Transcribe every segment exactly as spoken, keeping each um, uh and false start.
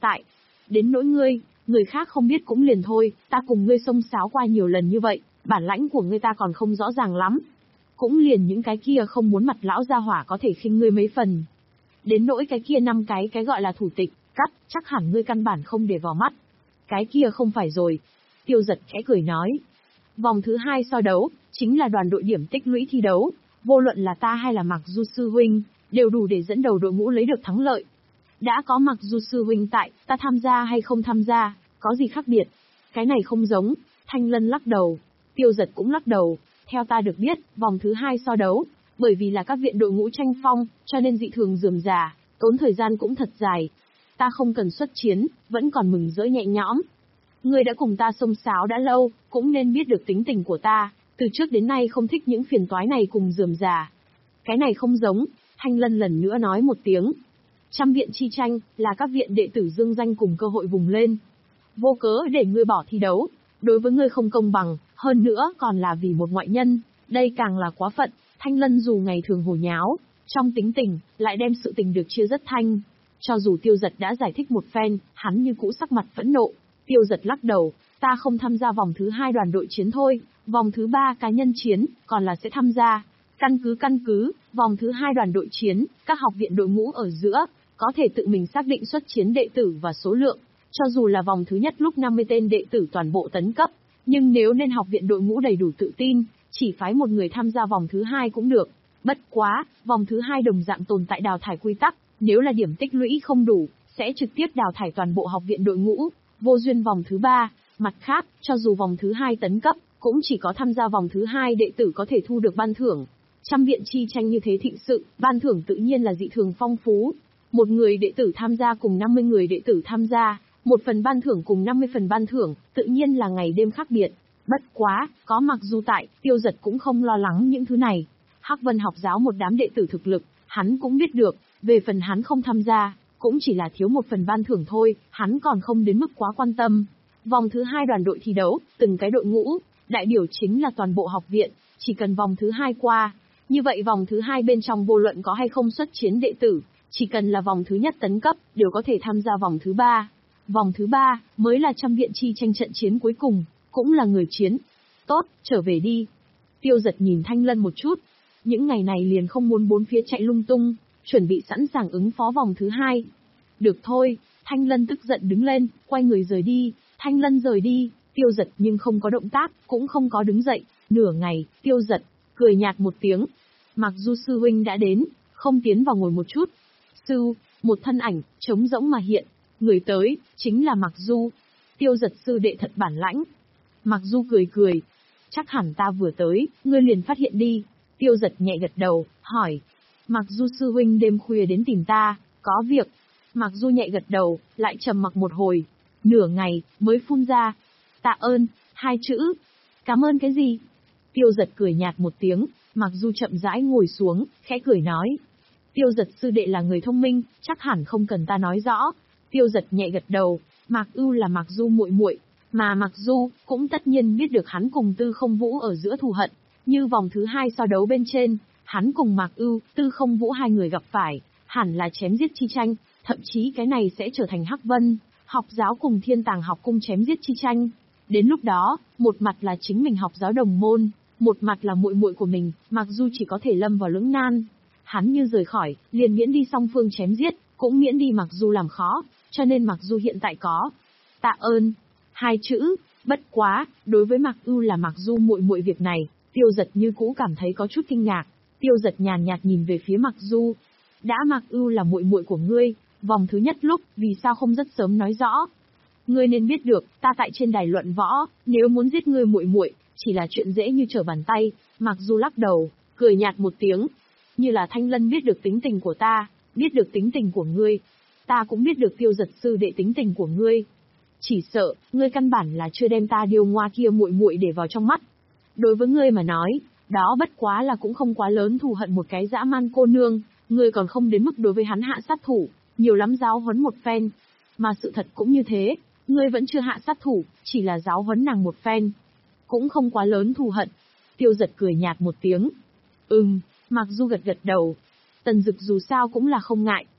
tại. Đến nỗi ngươi, người khác không biết cũng liền thôi, ta cùng ngươi xông xáo qua nhiều lần như vậy, bản lãnh của ngươi ta còn không rõ ràng lắm. Cũng liền những cái kia không muốn mặt lão gia hỏa có thể khinh ngươi mấy phần. Đến nỗi cái kia năm cái cái gọi là thủ tịch, cắt, chắc hẳn ngươi căn bản không để vào mắt. Cái kia không phải rồi. Tiêu Giật khẽ cười nói. Vòng thứ hai so đấu, chính là đoàn đội điểm tích lũy thi đấu. Vô luận là ta hay là Mạc Du Sư Huynh, đều đủ để dẫn đầu đội ngũ lấy được thắng lợi. Đã có Mạc Du Sư Huynh tại, ta tham gia hay không tham gia, có gì khác biệt? Cái này không giống. Thanh Lân lắc đầu. Tiêu Giật cũng lắc đầu. Theo ta được biết, vòng thứ hai so đấu, bởi vì là các viện đội ngũ tranh phong, cho nên dị thường rườm rà, tốn thời gian cũng thật dài. Ta không cần xuất chiến, vẫn còn mừng rỡ nhẹ nhõm. Ngươi đã cùng ta xông xáo đã lâu, cũng nên biết được tính tình của ta, từ trước đến nay không thích những phiền toái này cùng rườm rà. Cái này không giống, Thanh Lân lần nữa nói một tiếng. Trăm viện chi tranh, là các viện đệ tử dương danh cùng cơ hội vùng lên. Vô cớ để ngươi bỏ thi đấu, đối với ngươi không công bằng, hơn nữa còn là vì một ngoại nhân, đây càng là quá phận. Thanh Lân dù ngày thường hồ nháo, trong tính tình, lại đem sự tình được chia rất thanh. Cho dù Tiêu Giật đã giải thích một phen, hắn như cũ sắc mặt phẫn nộ. Tiêu Giật lắc đầu, ta không tham gia vòng thứ hai đoàn đội chiến thôi, vòng thứ ba cá nhân chiến, còn là sẽ tham gia. Căn cứ căn cứ, vòng thứ hai đoàn đội chiến, các học viện đội ngũ ở giữa, có thể tự mình xác định xuất chiến đệ tử và số lượng. Cho dù là vòng thứ nhất lúc năm mươi tên đệ tử toàn bộ tấn cấp, nhưng nếu nên học viện đội ngũ đầy đủ tự tin, chỉ phái một người tham gia vòng thứ hai cũng được. Bất quá, vòng thứ hai đồng dạng tồn tại đào thải quy tắc, nếu là điểm tích lũy không đủ, sẽ trực tiếp đào thải toàn bộ học viện đội ngũ, vô duyên vòng thứ ba. Mặt khác, cho dù vòng thứ hai tấn cấp, cũng chỉ có tham gia vòng thứ hai đệ tử có thể thu được ban thưởng. Trăm viện chi tranh như thế thịnh sự, ban thưởng tự nhiên là dị thường phong phú. Một người đệ tử tham gia cùng năm mươi người đệ tử tham gia, một phần ban thưởng cùng năm mươi phần ban thưởng, tự nhiên là ngày đêm khác biệt. Bất quá, có Mặc Du tại, Tiêu Giật cũng không lo lắng những thứ này. Hắc Vân học giáo một đám đệ tử thực lực, hắn cũng biết được, về phần hắn không tham gia, cũng chỉ là thiếu một phần ban thưởng thôi, hắn còn không đến mức quá quan tâm. Vòng thứ hai đoàn đội thi đấu, từng cái đội ngũ, đại biểu chính là toàn bộ học viện, chỉ cần vòng thứ hai qua, như vậy vòng thứ hai bên trong vô luận có hay không xuất chiến đệ tử, chỉ cần là vòng thứ nhất tấn cấp, đều có thể tham gia vòng thứ ba. Vòng thứ ba, mới là trăm viện chi tranh trận chiến cuối cùng, cũng là người chiến. Tốt, trở về đi. Tiêu Giật nhìn Thanh Lân một chút. Những ngày này liền không muốn bốn phía chạy lung tung, chuẩn bị sẵn sàng ứng phó vòng thứ hai. Được thôi, Thanh Lân tức giận đứng lên, quay người rời đi. Thanh Lân rời đi, Tiêu Giật nhưng không có động tác, cũng không có đứng dậy. Nửa ngày, Tiêu Giật, cười nhạt một tiếng. Mặc dù sư huynh đã đến, không tiến vào ngồi một chút. Sư, một thân ảnh, trống rỗng mà hiện. Người tới, chính là Mặc Du. Tiêu Giật sư đệ thật bản lãnh. Mặc Du cười cười. Chắc hẳn ta vừa tới, ngươi liền phát hiện đi. Tiêu Giật nhẹ gật đầu, hỏi. Mặc Du sư huynh đêm khuya đến tìm ta, có việc. Mặc Du nhẹ gật đầu, lại trầm mặc một hồi. Nửa ngày, mới phun ra. Tạ ơn, hai chữ. Cảm ơn cái gì? Tiêu Giật cười nhạt một tiếng, Mặc Du chậm rãi ngồi xuống, khẽ cười nói. Tiêu Giật sư đệ là người thông minh, chắc hẳn không cần ta nói rõ. Tiêu Giật nhẹ gật đầu, Mạc Ưu là Mặc Du muội muội, mà Mặc Du cũng tất nhiên biết được hắn cùng Tư Không Vũ ở giữa thù hận, như vòng thứ hai so đấu bên trên, hắn cùng Mạc Ưu, Tư Không Vũ hai người gặp phải, hẳn là chém giết chi tranh, thậm chí cái này sẽ trở thành Hắc Vân học giáo cùng Thiên Tàng học cung chém giết chi tranh. Đến lúc đó, một mặt là chính mình học giáo đồng môn, một mặt là muội muội của mình, Mặc Du chỉ có thể lâm vào lưỡng nan. Hắn như rời khỏi, liền miễn đi song phương chém giết, cũng miễn đi Mặc Du làm khó, cho nên Mặc Du hiện tại có tạ ơn hai chữ. Bất quá, đối với Mặc Ưu là Mặc Du muội muội việc này, Tiêu Giật như cũ cảm thấy có chút kinh ngạc. Tiêu Giật nhàn nhạt nhìn về phía Mặc Du. Đã Mặc Ưu là muội muội của ngươi, vòng thứ nhất lúc, vì sao không rất sớm nói rõ? Ngươi nên biết được, ta tại trên đài luận võ, nếu muốn giết ngươi muội muội, chỉ là chuyện dễ như trở bàn tay. Mặc Du lắc đầu, cười nhạt một tiếng. Như là Thanh Lân biết được tính tình của ta, biết được tính tình của ngươi, ta cũng biết được Tiêu Giật sư đệ tính tình của ngươi. Chỉ sợ, ngươi căn bản là chưa đem ta điều ngoa kia muội muội để vào trong mắt. Đối với ngươi mà nói, đó bất quá là cũng không quá lớn thù hận một cái dã man cô nương, ngươi còn không đến mức đối với hắn hạ sát thủ, nhiều lắm giáo huấn một phen. Mà sự thật cũng như thế, ngươi vẫn chưa hạ sát thủ, chỉ là giáo huấn nàng một phen. Cũng không quá lớn thù hận. Tiêu Giật cười nhạt một tiếng. Ừm, Mặc Du gật gật đầu. Tần Dực dù sao cũng là không ngại.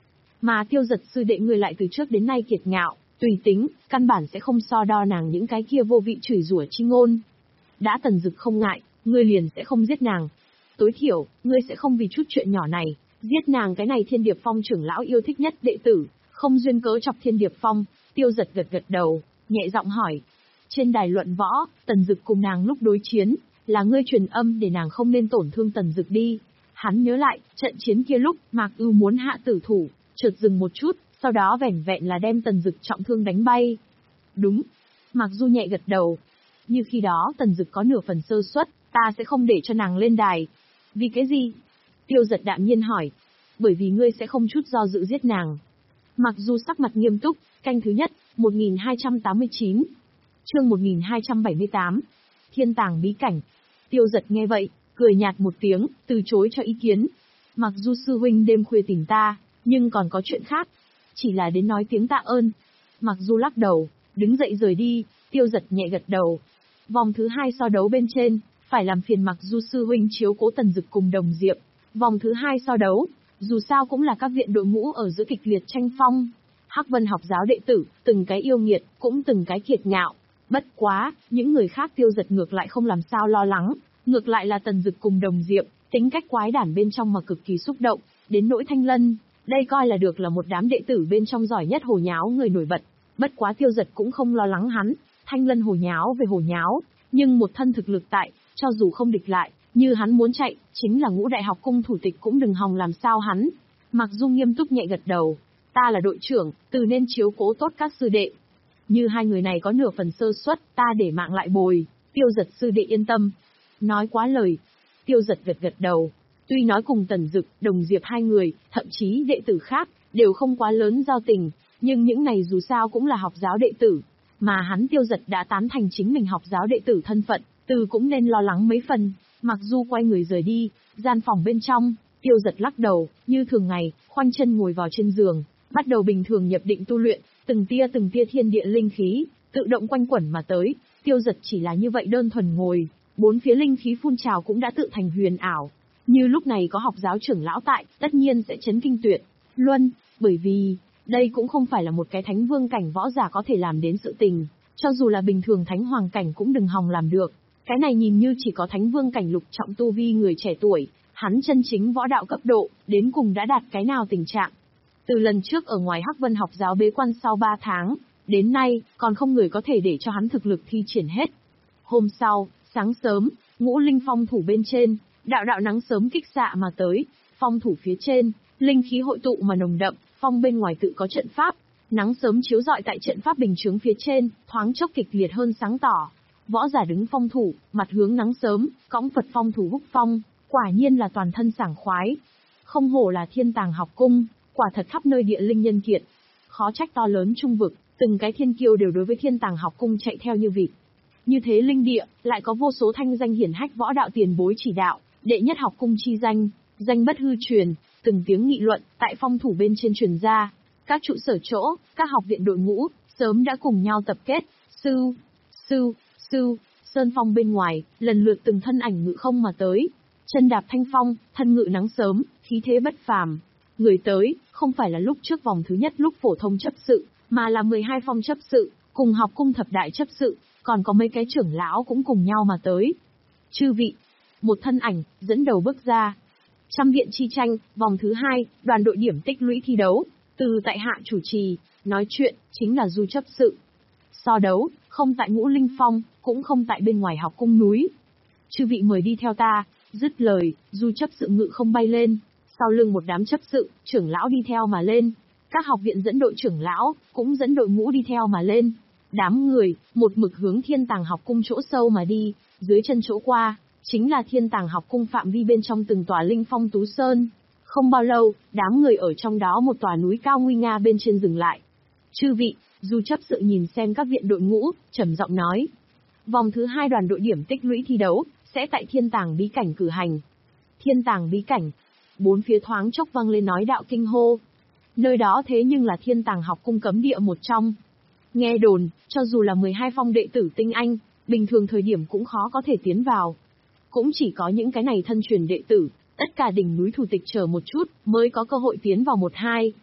Mà Tiêu Giật sư đệ ngươi lại từ trước đến nay kiệt ngạo, tùy tính, căn bản sẽ không so đo nàng những cái kia vô vị chửi rủa chi ngôn. Đã Tần Dực không ngại, ngươi liền sẽ không giết nàng. Tối thiểu, ngươi sẽ không vì chút chuyện nhỏ này, giết nàng cái này Thiên Điệp Phong trưởng lão yêu thích nhất đệ tử, không duyên cớ chọc Thiên Điệp Phong. Tiêu Giật gật gật đầu, nhẹ giọng hỏi. Trên đài luận võ, Tần Dực cùng nàng lúc đối chiến, là ngươi truyền âm để nàng không nên tổn thương Tần Dực đi. Hắn nhớ lại, trận chiến kia lúc, Mạc Ưu muốn hạ tử thủ, chợt dừng một chút, sau đó vẻn vẹn là đem Tần Dực trọng thương đánh bay. Đúng. Mạc Du nhẹ gật đầu. Như khi đó Tần Dực có nửa phần sơ suất, ta sẽ không để cho nàng lên đài. Vì cái gì? Tiêu Giật đạm nhiên hỏi. Bởi vì ngươi sẽ không chút do dự giết nàng. Mạc Du sắc mặt nghiêm túc, canh thứ nhất, một nghìn hai trăm tám mươi chín. Chương một nghìn hai trăm bảy mươi tám. Thiên tàng bí cảnh. Tiêu Giật nghe vậy, cười nhạt một tiếng, từ chối cho ý kiến. Mặc dù sư huynh đêm khuya tìm ta, nhưng còn có chuyện khác. Chỉ là đến nói tiếng tạ ơn. Mặc dù lắc đầu, đứng dậy rời đi, Tiêu Giật nhẹ gật đầu. Vòng thứ hai so đấu bên trên, phải làm phiền Mặc dù sư huynh chiếu cố Tần Dực cùng Đồng Diệp. Vòng thứ hai so đấu, dù sao cũng là các viện đội ngũ ở giữa kịch liệt tranh phong. Hắc Vân học giáo đệ tử, từng cái yêu nghiệt, cũng từng cái kiệt ngạo. Bất quá, những người khác Tiêu Giật ngược lại không làm sao lo lắng. Ngược lại là Tần Dực cùng Đồng Diệp, tính cách quái đản bên trong mà cực kỳ xúc động, đến nỗi Thanh Lân, đây coi là được là một đám đệ tử bên trong giỏi nhất hồ nháo người nổi bật. Bất quá Tiêu Giật cũng không lo lắng hắn, Thanh Lân hồ nháo về hồ nháo, nhưng một thân thực lực tại, cho dù không địch lại, như hắn muốn chạy, chính là Ngũ Đại học cung thủ tịch cũng đừng hòng làm sao hắn. Mặc dù nghiêm túc nhẹ gật đầu, ta là đội trưởng, từ nên chiếu cố tốt các sư đệ. Như hai người này có nửa phần sơ suất, ta để mạng lại bồi, Tiêu Giật sư đệ yên tâm. Nói quá lời. Tiêu Giật gật gật đầu. Tuy nói cùng Tần Dực, Đồng Diệp hai người, thậm chí đệ tử khác, đều không quá lớn giao tình, nhưng những này dù sao cũng là học giáo đệ tử. Mà hắn Tiêu Giật đã tán thành chính mình học giáo đệ tử thân phận, từ cũng nên lo lắng mấy phần. Mặc dù quay người rời đi, gian phòng bên trong, Tiêu Giật lắc đầu, như thường ngày, khoanh chân ngồi vào trên giường, bắt đầu bình thường nhập định tu luyện, từng tia từng tia thiên địa linh khí, tự động quanh quẩn mà tới. Tiêu Giật chỉ là như vậy đơn thuần ngồi, bốn phía linh khí phun trào cũng đã tự thành huyền ảo. Như lúc này có học giáo trưởng lão tại, tất nhiên sẽ chấn kinh tuyệt luân, bởi vì, đây cũng không phải là một cái thánh vương cảnh võ giả có thể làm đến sự tình, cho dù là bình thường thánh hoàng cảnh cũng đừng hòng làm được. Cái này nhìn như chỉ có thánh vương cảnh lục trọng tu vi người trẻ tuổi, hắn chân chính võ đạo cấp độ, đến cùng đã đạt cái nào tình trạng. Từ lần trước ở ngoài Hắc Vân học giáo bế quan sau ba tháng, đến nay, còn không người có thể để cho hắn thực lực thi triển hết. Hôm sau, sáng sớm, Ngũ Linh phong thủ bên trên, đạo đạo nắng sớm kích xạ mà tới, phong thủ phía trên, linh khí hội tụ mà nồng đậm, phong bên ngoài tự có trận pháp, nắng sớm chiếu rọi tại trận pháp bình chướng phía trên, thoáng chốc kịch liệt hơn sáng tỏ. Võ giả đứng phong thủ, mặt hướng nắng sớm, cõng Phật phong thủ húc phong, quả nhiên là toàn thân sảng khoái. Không hổ là Thiên Tàng học cung, quả thật khắp nơi địa linh nhân kiệt. Khó trách to lớn trung vực, từng cái thiên kiêu đều đối với Thiên Tàng học cung chạy theo như vịt. Như thế linh địa, lại có vô số thanh danh hiển hách võ đạo tiền bối chỉ đạo, đệ nhất học cung chi danh, danh bất hư truyền, từng tiếng nghị luận tại phong thủ bên trên truyền ra. Các trụ sở chỗ, các học viện đội ngũ, sớm đã cùng nhau tập kết, sư, sư, sư, sơn phong bên ngoài, lần lượt từng thân ảnh ngự không mà tới. Chân đạp thanh phong, thân ngự nắng sớm, khí thế bất phàm. Người tới, không phải là lúc trước vòng thứ nhất lúc phổ thông chấp sự, mà là mười hai phong chấp sự, cùng học cung thập đại chấp sự, còn có mấy cái trưởng lão cũng cùng nhau mà tới. Chư vị, một thân ảnh, dẫn đầu bước ra. Trăm viện chi tranh, vòng thứ hai, đoàn đội điểm tích lũy thi đấu, từ tại hạ chủ trì, nói chuyện, chính là Du chấp sự. So đấu, không tại Ngũ Linh Phong, cũng không tại bên ngoài học cung núi. Chư vị mời đi theo ta, dứt lời, Du chấp sự ngự không bay lên, sau lưng một đám chấp sự, trưởng lão đi theo mà lên. Các học viện dẫn đội trưởng lão, cũng dẫn đội ngũ đi theo mà lên. Đám người, một mực hướng Thiên Tàng học cung chỗ sâu mà đi, dưới chân chỗ qua, chính là Thiên Tàng học cung phạm vi bên trong từng tòa linh phong tú sơn. Không bao lâu, đám người ở trong đó một tòa núi cao nguy nga bên trên dừng lại. Chư vị, Du chấp sự nhìn xem các viện đội ngũ, trầm giọng nói. Vòng thứ hai đoàn đội điểm tích lũy thi đấu, sẽ tại Thiên Tàng bí cảnh cử hành. Thiên Tàng bí cảnh. Bốn phía thoáng chốc vang lên nói đạo kinh hô. Nơi đó thế nhưng là Thiên Tàng học cung cấm địa một trong. Nghe đồn, cho dù là mười hai phong đệ tử tinh anh, bình thường thời điểm cũng khó có thể tiến vào. Cũng chỉ có những cái này thân truyền đệ tử, tất cả đỉnh núi thủ tịch chờ một chút, mới có cơ hội tiến vào một hai.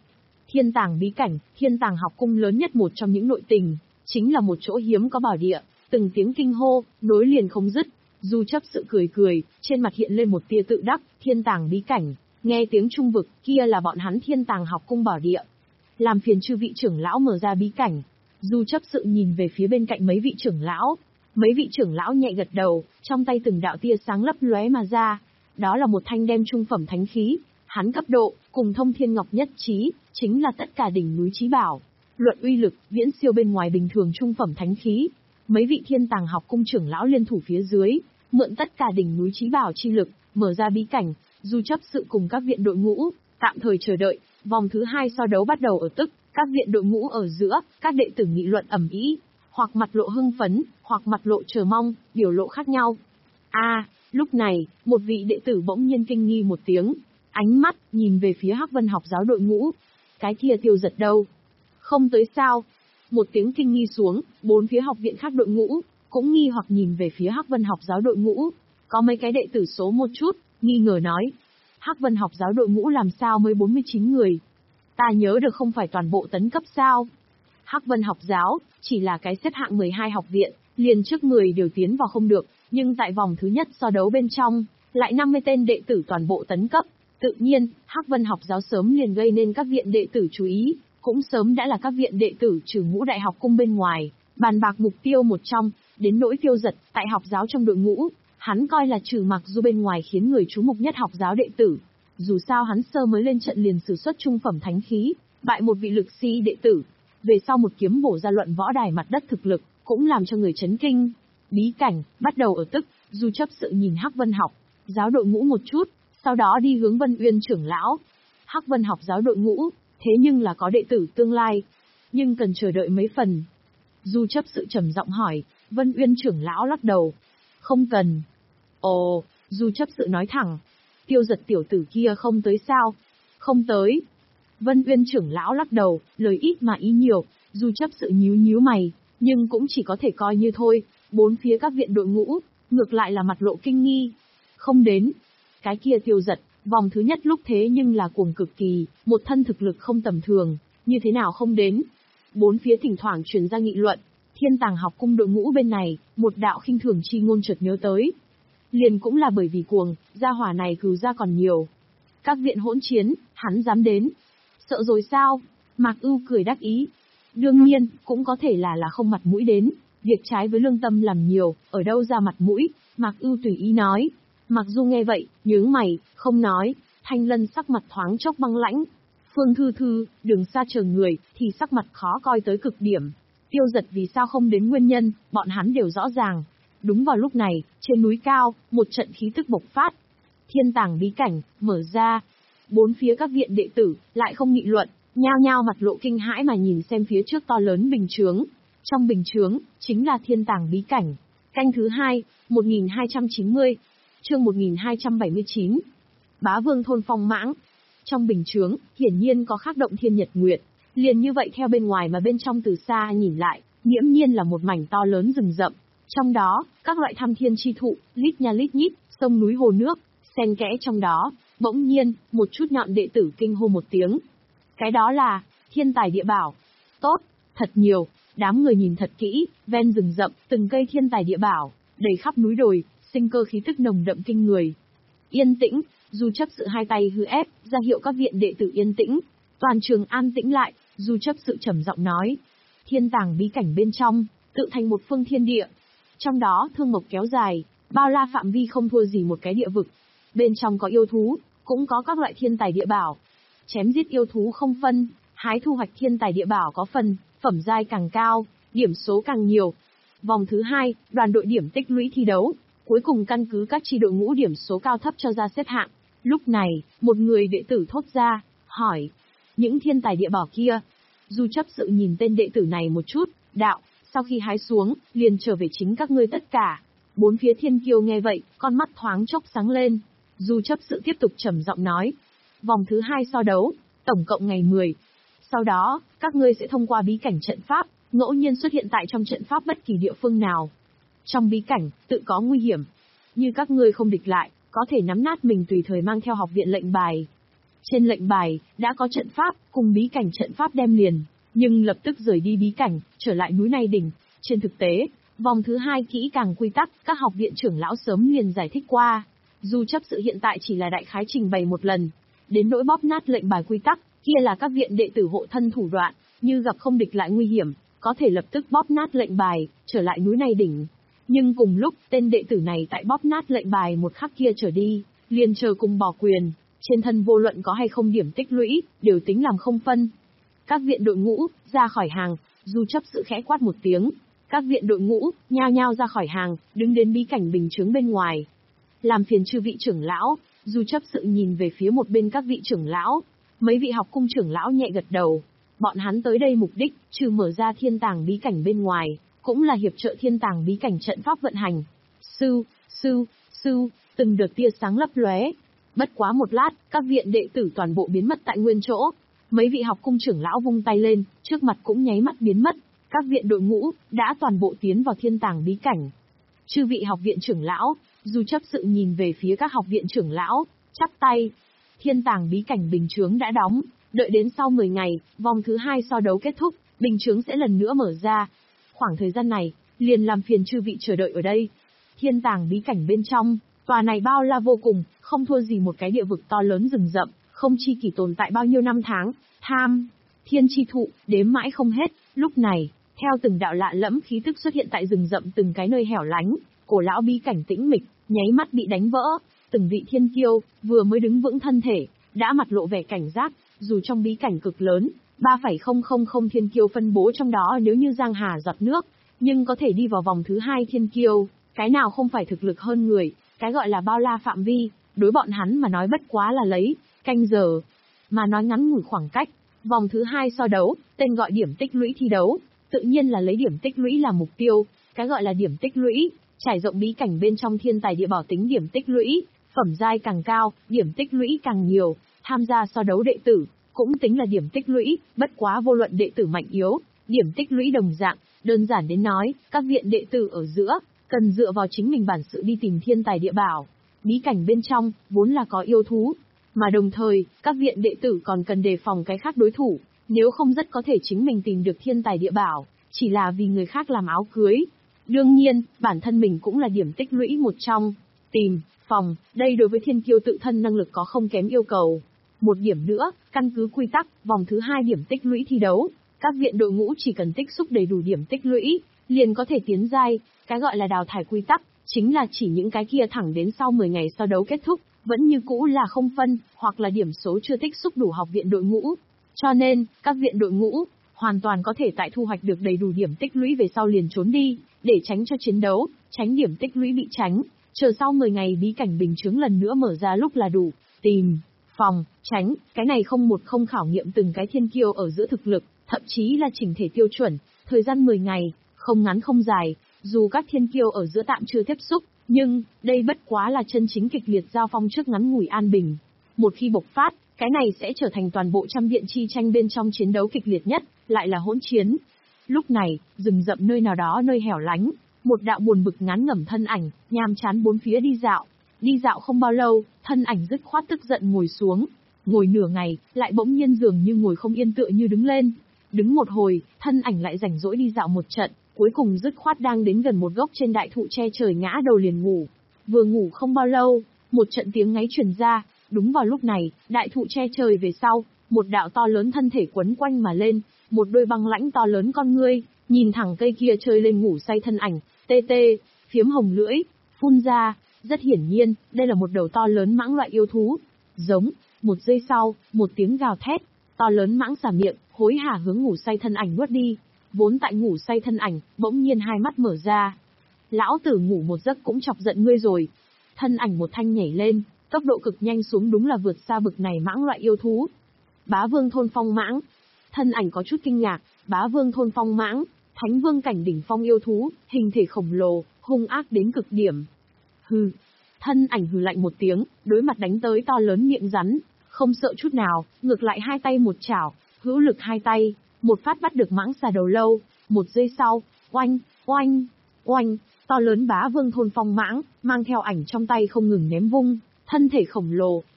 Thiên tàng bí cảnh, thiên tàng học cung lớn nhất một trong những nội tình, chính là một chỗ hiếm có bảo địa, từng tiếng kinh hô, nối liền không dứt. Du chấp sự cười cười, trên mặt hiện lên một tia tự đắc, thiên tàng bí cảnh, nghe tiếng trung vực, kia là bọn hắn thiên tàng học cung bảo địa. Làm phiền chư vị trưởng lão mở ra bí cảnh. Du chấp sự nhìn về phía bên cạnh mấy vị trưởng lão. Mấy vị trưởng lão nhẹ gật đầu, trong tay từng đạo tia sáng lấp lóe mà ra. Đó là một thanh đem trung phẩm thánh khí. Hắn cấp độ, cùng thông thiên ngọc nhất trí, chính là tất cả đỉnh núi chí bảo. Luận uy lực, viễn siêu bên ngoài bình thường trung phẩm thánh khí. Mấy vị thiên tàng học cung trưởng lão liên thủ phía dưới, mượn tất cả đỉnh núi chí bảo chi lực, mở ra bí cảnh. Du chấp sự cùng các viện đội ngũ, tạm thời chờ đợi, vòng thứ hai so đấu bắt đầu ở tức, các viện đội ngũ ở giữa, các đệ tử nghị luận ầm ĩ, hoặc mặt lộ hưng phấn, hoặc mặt lộ chờ mong, biểu lộ khác nhau. A, lúc này, một vị đệ tử bỗng nhiên kinh nghi một tiếng, ánh mắt nhìn về phía Hắc Vân học giáo đội ngũ. Cái kia Tiêu Giật đâu? Không tới sao? Một tiếng kinh nghi xuống, bốn phía học viện khác đội ngũ cũng nghi hoặc nhìn về phía Hắc Vân học giáo đội ngũ. Có mấy cái đệ tử số một chút, nghi ngờ nói. Hắc Vân học giáo đội ngũ làm sao mới bốn mươi chín người? Ta nhớ được không phải toàn bộ tấn cấp sao? Hắc Vân học giáo, chỉ là cái xếp hạng mười hai học viện, liền trước mười đều tiến vào không được, nhưng tại vòng thứ nhất so đấu bên trong, lại năm mươi tên đệ tử toàn bộ tấn cấp. Tự nhiên, Hắc Vân học giáo sớm liền gây nên các viện đệ tử chú ý, cũng sớm đã là các viện đệ tử trừ ngũ đại học cung bên ngoài, bàn bạc mục tiêu một trong, đến nỗi Tiêu Giật, tại học giáo trong đội ngũ, hắn coi là trừ mặc dù bên ngoài khiến người chú mục nhất học giáo đệ tử. Dù sao hắn sơ mới lên trận liền sử xuất trung phẩm thánh khí, bại một vị lực sĩ đệ tử. Về sau một kiếm bổ ra luận võ đài mặt đất thực lực, cũng làm cho người chấn kinh. Bí cảnh, bắt đầu ở tức, Du chấp sự nhìn Hắc Vân học giáo đội ngũ một chút, sau đó đi hướng Vân Uyên trưởng lão. Hắc Vân học giáo đội ngũ, thế nhưng là có đệ tử tương lai, nhưng cần chờ đợi mấy phần. Du chấp sự trầm giọng hỏi, Vân Uyên trưởng lão lắc đầu. Không cần. Ồ, Du chấp sự nói thẳng. Tiêu Giật tiểu tử kia không tới sao? Không tới. Vân Uyên trưởng lão lắc đầu, lời ít mà ý nhiều, Du chấp sự nhíu nhíu mày, nhưng cũng chỉ có thể coi như thôi. Bốn phía các viện đội ngũ, ngược lại là mặt lộ kinh nghi. Không đến. Cái kia Tiêu Giật, vòng thứ nhất lúc thế nhưng là cuồng cực kỳ, một thân thực lực không tầm thường, như thế nào không đến? Bốn phía thỉnh thoảng truyền ra nghị luận. Thiên tàng học cung đội ngũ bên này, một đạo khinh thường chi ngôn chợt nhớ tới. Liền cũng là bởi vì cuồng, gia hỏa này cừu ra còn nhiều. Các viện hỗn chiến, hắn dám đến. Sợ rồi sao? Mạc Ưu cười đắc ý. Đương nhiên, cũng có thể là là không mặt mũi đến. Việc trái với lương tâm làm nhiều, ở đâu ra mặt mũi, Mạc Ưu tùy ý nói. Mặc dù nghe vậy, nhướng mày, không nói, Thanh Lân sắc mặt thoáng chốc băng lãnh. Phương Thư Thư, đường xa chờ người, thì sắc mặt khó coi tới cực điểm. Tiêu Giật vì sao không đến nguyên nhân, bọn hắn đều rõ ràng. Đúng vào lúc này, trên núi cao, một trận khí tức bộc phát. Thiên tàng bí cảnh, mở ra. Bốn phía các viện đệ tử, lại không nghị luận, nhao nhao mặt lộ kinh hãi mà nhìn xem phía trước to lớn bình chướng. Trong bình chướng, chính là thiên tàng bí cảnh. Canh thứ hai, một nghìn hai trăm chín mươi. Chương một nghìn hai trăm bảy mươi chín. Bá Vương thôn phong mãng. Trong bình chướng, hiển nhiên có khắc động thiên nhật nguyệt. Liền như vậy theo bên ngoài mà bên trong từ xa nhìn lại, nghiễm nhiên là một mảnh to lớn rừng rậm. Trong đó, các loại tham thiên chi thụ, lít nha lít nhít, sông núi hồ nước, xen kẽ trong đó. Bỗng nhiên, một chút nhọn đệ tử kinh hô một tiếng. Cái đó là thiên tài địa bảo. Tốt, thật nhiều. Đám người nhìn thật kỹ, ven rừng rậm, từng cây thiên tài địa bảo, đầy khắp núi đồi, sinh cơ khí tức nồng đậm kinh người. Yên tĩnh, Du chấp sự hai tay hư ép, ra hiệu các viện đệ tử yên tĩnh. Toàn trường an tĩnh lại, Du chấp sự trầm giọng nói. Thiên tàng bí cảnh bên trong, tự thành một phương thiên địa. Trong đó thương mộc kéo dài, bao la phạm vi không thua gì một cái địa vực. Bên trong có yêu thú, cũng có các loại thiên tài địa bảo. Chém giết yêu thú không phân, hái thu hoạch thiên tài địa bảo có phần, phẩm giai càng cao, điểm số càng nhiều. Vòng thứ hai, đoàn đội điểm tích lũy thi đấu, cuối cùng căn cứ các chi đội ngũ điểm số cao thấp cho ra xếp hạng. Lúc này, một người đệ tử thốt ra, hỏi, những thiên tài địa bảo kia. Du chấp sự nhìn tên đệ tử này một chút, đạo, sau khi hái xuống, liền trở về chính các ngươi tất cả. Bốn phía thiên kiêu nghe vậy, con mắt thoáng chốc sáng lên. Du chấp sự tiếp tục trầm giọng nói, vòng thứ hai so đấu, tổng cộng ngày mười. Sau đó, các ngươi sẽ thông qua bí cảnh trận pháp, ngẫu nhiên xuất hiện tại trong trận pháp bất kỳ địa phương nào. Trong bí cảnh, tự có nguy hiểm. Như các ngươi không địch lại, có thể nắm nát mình tùy thời mang theo học viện lệnh bài. Trên lệnh bài, đã có trận pháp, cùng bí cảnh trận pháp đem liền, nhưng lập tức rời đi bí cảnh, trở lại núi này đỉnh. Trên thực tế, vòng thứ hai kỹ càng quy tắc, các học viện trưởng lão sớm liền giải thích qua. Dù chấp sự hiện tại chỉ là đại khái trình bày một lần, đến nỗi bóp nát lệnh bài quy tắc, kia là các viện đệ tử hộ thân thủ đoạn, như gặp không địch lại nguy hiểm, có thể lập tức bóp nát lệnh bài, trở lại núi này đỉnh. Nhưng cùng lúc, tên đệ tử này tại bóp nát lệnh bài một khắc kia trở đi, liền chờ cùng bỏ quyền, trên thân vô luận có hay không điểm tích lũy, đều tính làm không phân. Các viện đội ngũ, ra khỏi hàng, dù chấp sự khẽ quát một tiếng. Các viện đội ngũ, nhao nhao ra khỏi hàng, đứng đến bí cảnh bình chướng bên ngoài. Làm phiền chư vị trưởng lão, dù chấp sự nhìn về phía một bên các vị trưởng lão. Mấy vị học cung trưởng lão nhẹ gật đầu. Bọn hắn tới đây mục đích, trừ mở ra thiên tàng bí cảnh bên ngoài, cũng là hiệp trợ thiên tàng bí cảnh trận pháp vận hành. Sư, sư, sư, từng đợt tia sáng lấp lóe. Bất quá một lát, các viện đệ tử toàn bộ biến mất tại nguyên chỗ. Mấy vị học cung trưởng lão vung tay lên, trước mặt cũng nháy mắt biến mất. Các viện đội ngũ, đã toàn bộ tiến vào thiên tàng bí cảnh. Chư vị học viện trưởng lão, dù chấp sự nhìn về phía các học viện trưởng lão, chắp tay. Thiên tàng bí cảnh bình chướng đã đóng, đợi đến sau mười ngày, vòng thứ hai so đấu kết thúc, bình chướng sẽ lần nữa mở ra. Khoảng thời gian này, liền làm phiền chư vị chờ đợi ở đây. Thiên tàng bí cảnh bên trong, tòa này bao la vô cùng, không thua gì một cái địa vực to lớn rừng rậm, không chi kỷ tồn tại bao nhiêu năm tháng, tham, thiên chi thụ, đếm mãi không hết. Lúc này, theo từng đạo lạ lẫm khí tức xuất hiện tại rừng rậm từng cái nơi hẻo lánh, cổ lão bí cảnh tĩnh mịch, nháy mắt bị đánh vỡ. Từng vị thiên kiêu, vừa mới đứng vững thân thể, đã mặt lộ vẻ cảnh giác, dù trong bí cảnh cực lớn, ba phẩy không không không thiên kiêu phân bố trong đó nếu như giang hà giọt nước, nhưng có thể đi vào vòng thứ hai thiên kiêu, cái nào không phải thực lực hơn người, cái gọi là bao la phạm vi, đối bọn hắn mà nói bất quá là lấy, canh giờ, mà nói ngắn ngủi khoảng cách. Vòng thứ hai so đấu, tên gọi điểm tích lũy thi đấu, tự nhiên là lấy điểm tích lũy là mục tiêu, cái gọi là điểm tích lũy, trải rộng bí cảnh bên trong thiên tài địa bảo tính điểm tích lũy, phẩm giai càng cao, điểm tích lũy càng nhiều, tham gia so đấu đệ tử, cũng tính là điểm tích lũy, bất quá vô luận đệ tử mạnh yếu, điểm tích lũy đồng dạng, đơn giản đến nói, các viện đệ tử ở giữa, cần dựa vào chính mình bản sự đi tìm thiên tài địa bảo. Bí cảnh bên trong, vốn là có yêu thú, mà đồng thời, các viện đệ tử còn cần đề phòng cái khác đối thủ, nếu không rất có thể chính mình tìm được thiên tài địa bảo, chỉ là vì người khác làm áo cưới. Đương nhiên, bản thân mình cũng là điểm tích lũy một trong. Tìm, phòng, đây đối với thiên kiêu tự thân năng lực có không kém yêu cầu. Một điểm nữa, căn cứ quy tắc, vòng thứ hai điểm tích lũy thi đấu, các viện đội ngũ chỉ cần tích xúc đầy đủ điểm tích lũy, liền có thể tiến giai, cái gọi là đào thải quy tắc, chính là chỉ những cái kia thẳng đến sau mười ngày so đấu kết thúc, vẫn như cũ là không phân, hoặc là điểm số chưa tích xúc đủ học viện đội ngũ. Cho nên, các viện đội ngũ, hoàn toàn có thể tại thu hoạch được đầy đủ điểm tích lũy về sau liền trốn đi, để tránh cho chiến đấu, tránh điểm tích lũy bị tránh, chờ sau mười ngày bí cảnh bình chướng lần nữa mở ra lúc là đủ. Tìm, phòng, tránh, cái này không một không khảo nghiệm từng cái thiên kiêu ở giữa thực lực, thậm chí là chỉnh thể tiêu chuẩn, thời gian mười ngày, không ngắn không dài, dù các thiên kiêu ở giữa tạm chưa tiếp xúc, nhưng, đây bất quá là chân chính kịch liệt giao phong trước ngắn ngủi an bình. Một khi bộc phát, cái này sẽ trở thành toàn bộ trăm viện chi tranh bên trong chiến đấu kịch liệt nhất, lại là hỗn chiến. Lúc này, rừng rậm nơi nào đó nơi hẻo lánh, một đạo buồn bực ngán ngẩm thân ảnh, nhàm chán bốn phía đi dạo. Đi dạo không bao lâu, thân ảnh dứt khoát tức giận ngồi xuống. Ngồi nửa ngày, lại bỗng nhiên dường như ngồi không yên tựa như đứng lên. Đứng một hồi, thân ảnh lại rảnh rỗi đi dạo một trận, cuối cùng dứt khoát đang đến gần một gốc trên đại thụ che trời ngã đầu liền ngủ. Vừa ngủ không bao lâu, một trận tiếng ngáy truyền ra, đúng vào lúc này, đại thụ che trời về sau, một đạo to lớn thân thể quấn quanh mà lên, một đôi băng lãnh to lớn con ngươi, nhìn thẳng cây kia chơi lên ngủ say thân ảnh, tê tê, phiếm hồng lưỡi, phun ra, rất hiển nhiên, đây là một đầu to lớn mãng loại yêu thú. Giống, một giây sau, một tiếng gào thét, to lớn mãng xả miệng, hối hả hướng ngủ say thân ảnh nuốt đi. Vốn tại ngủ say thân ảnh, bỗng nhiên hai mắt mở ra. Lão tử ngủ một giấc cũng chọc giận ngươi rồi. Thân ảnh một thanh nhảy lên, tốc độ cực nhanh xuống đúng là vượt xa bực này mãng loại yêu thú. Bá vương thôn phong mãng. Thân ảnh có chút kinh ngạc, bá vương thôn phong mãng, thánh vương cảnh đỉnh phong yêu thú, hình thể khổng lồ, hung ác đến cực điểm. Hừ. Thân ảnh hừ lạnh một tiếng, đối mặt đánh tới to lớn miệng rắn, không sợ chút nào, ngược lại hai tay một chảo, hữu lực hai tay, một phát bắt được mãng xà đầu lâu, một giây sau, oanh, oanh, oanh, to lớn bá vương thôn phong mãng, mang theo ảnh trong tay không ngừng ném vung, thân thể khổng lồ,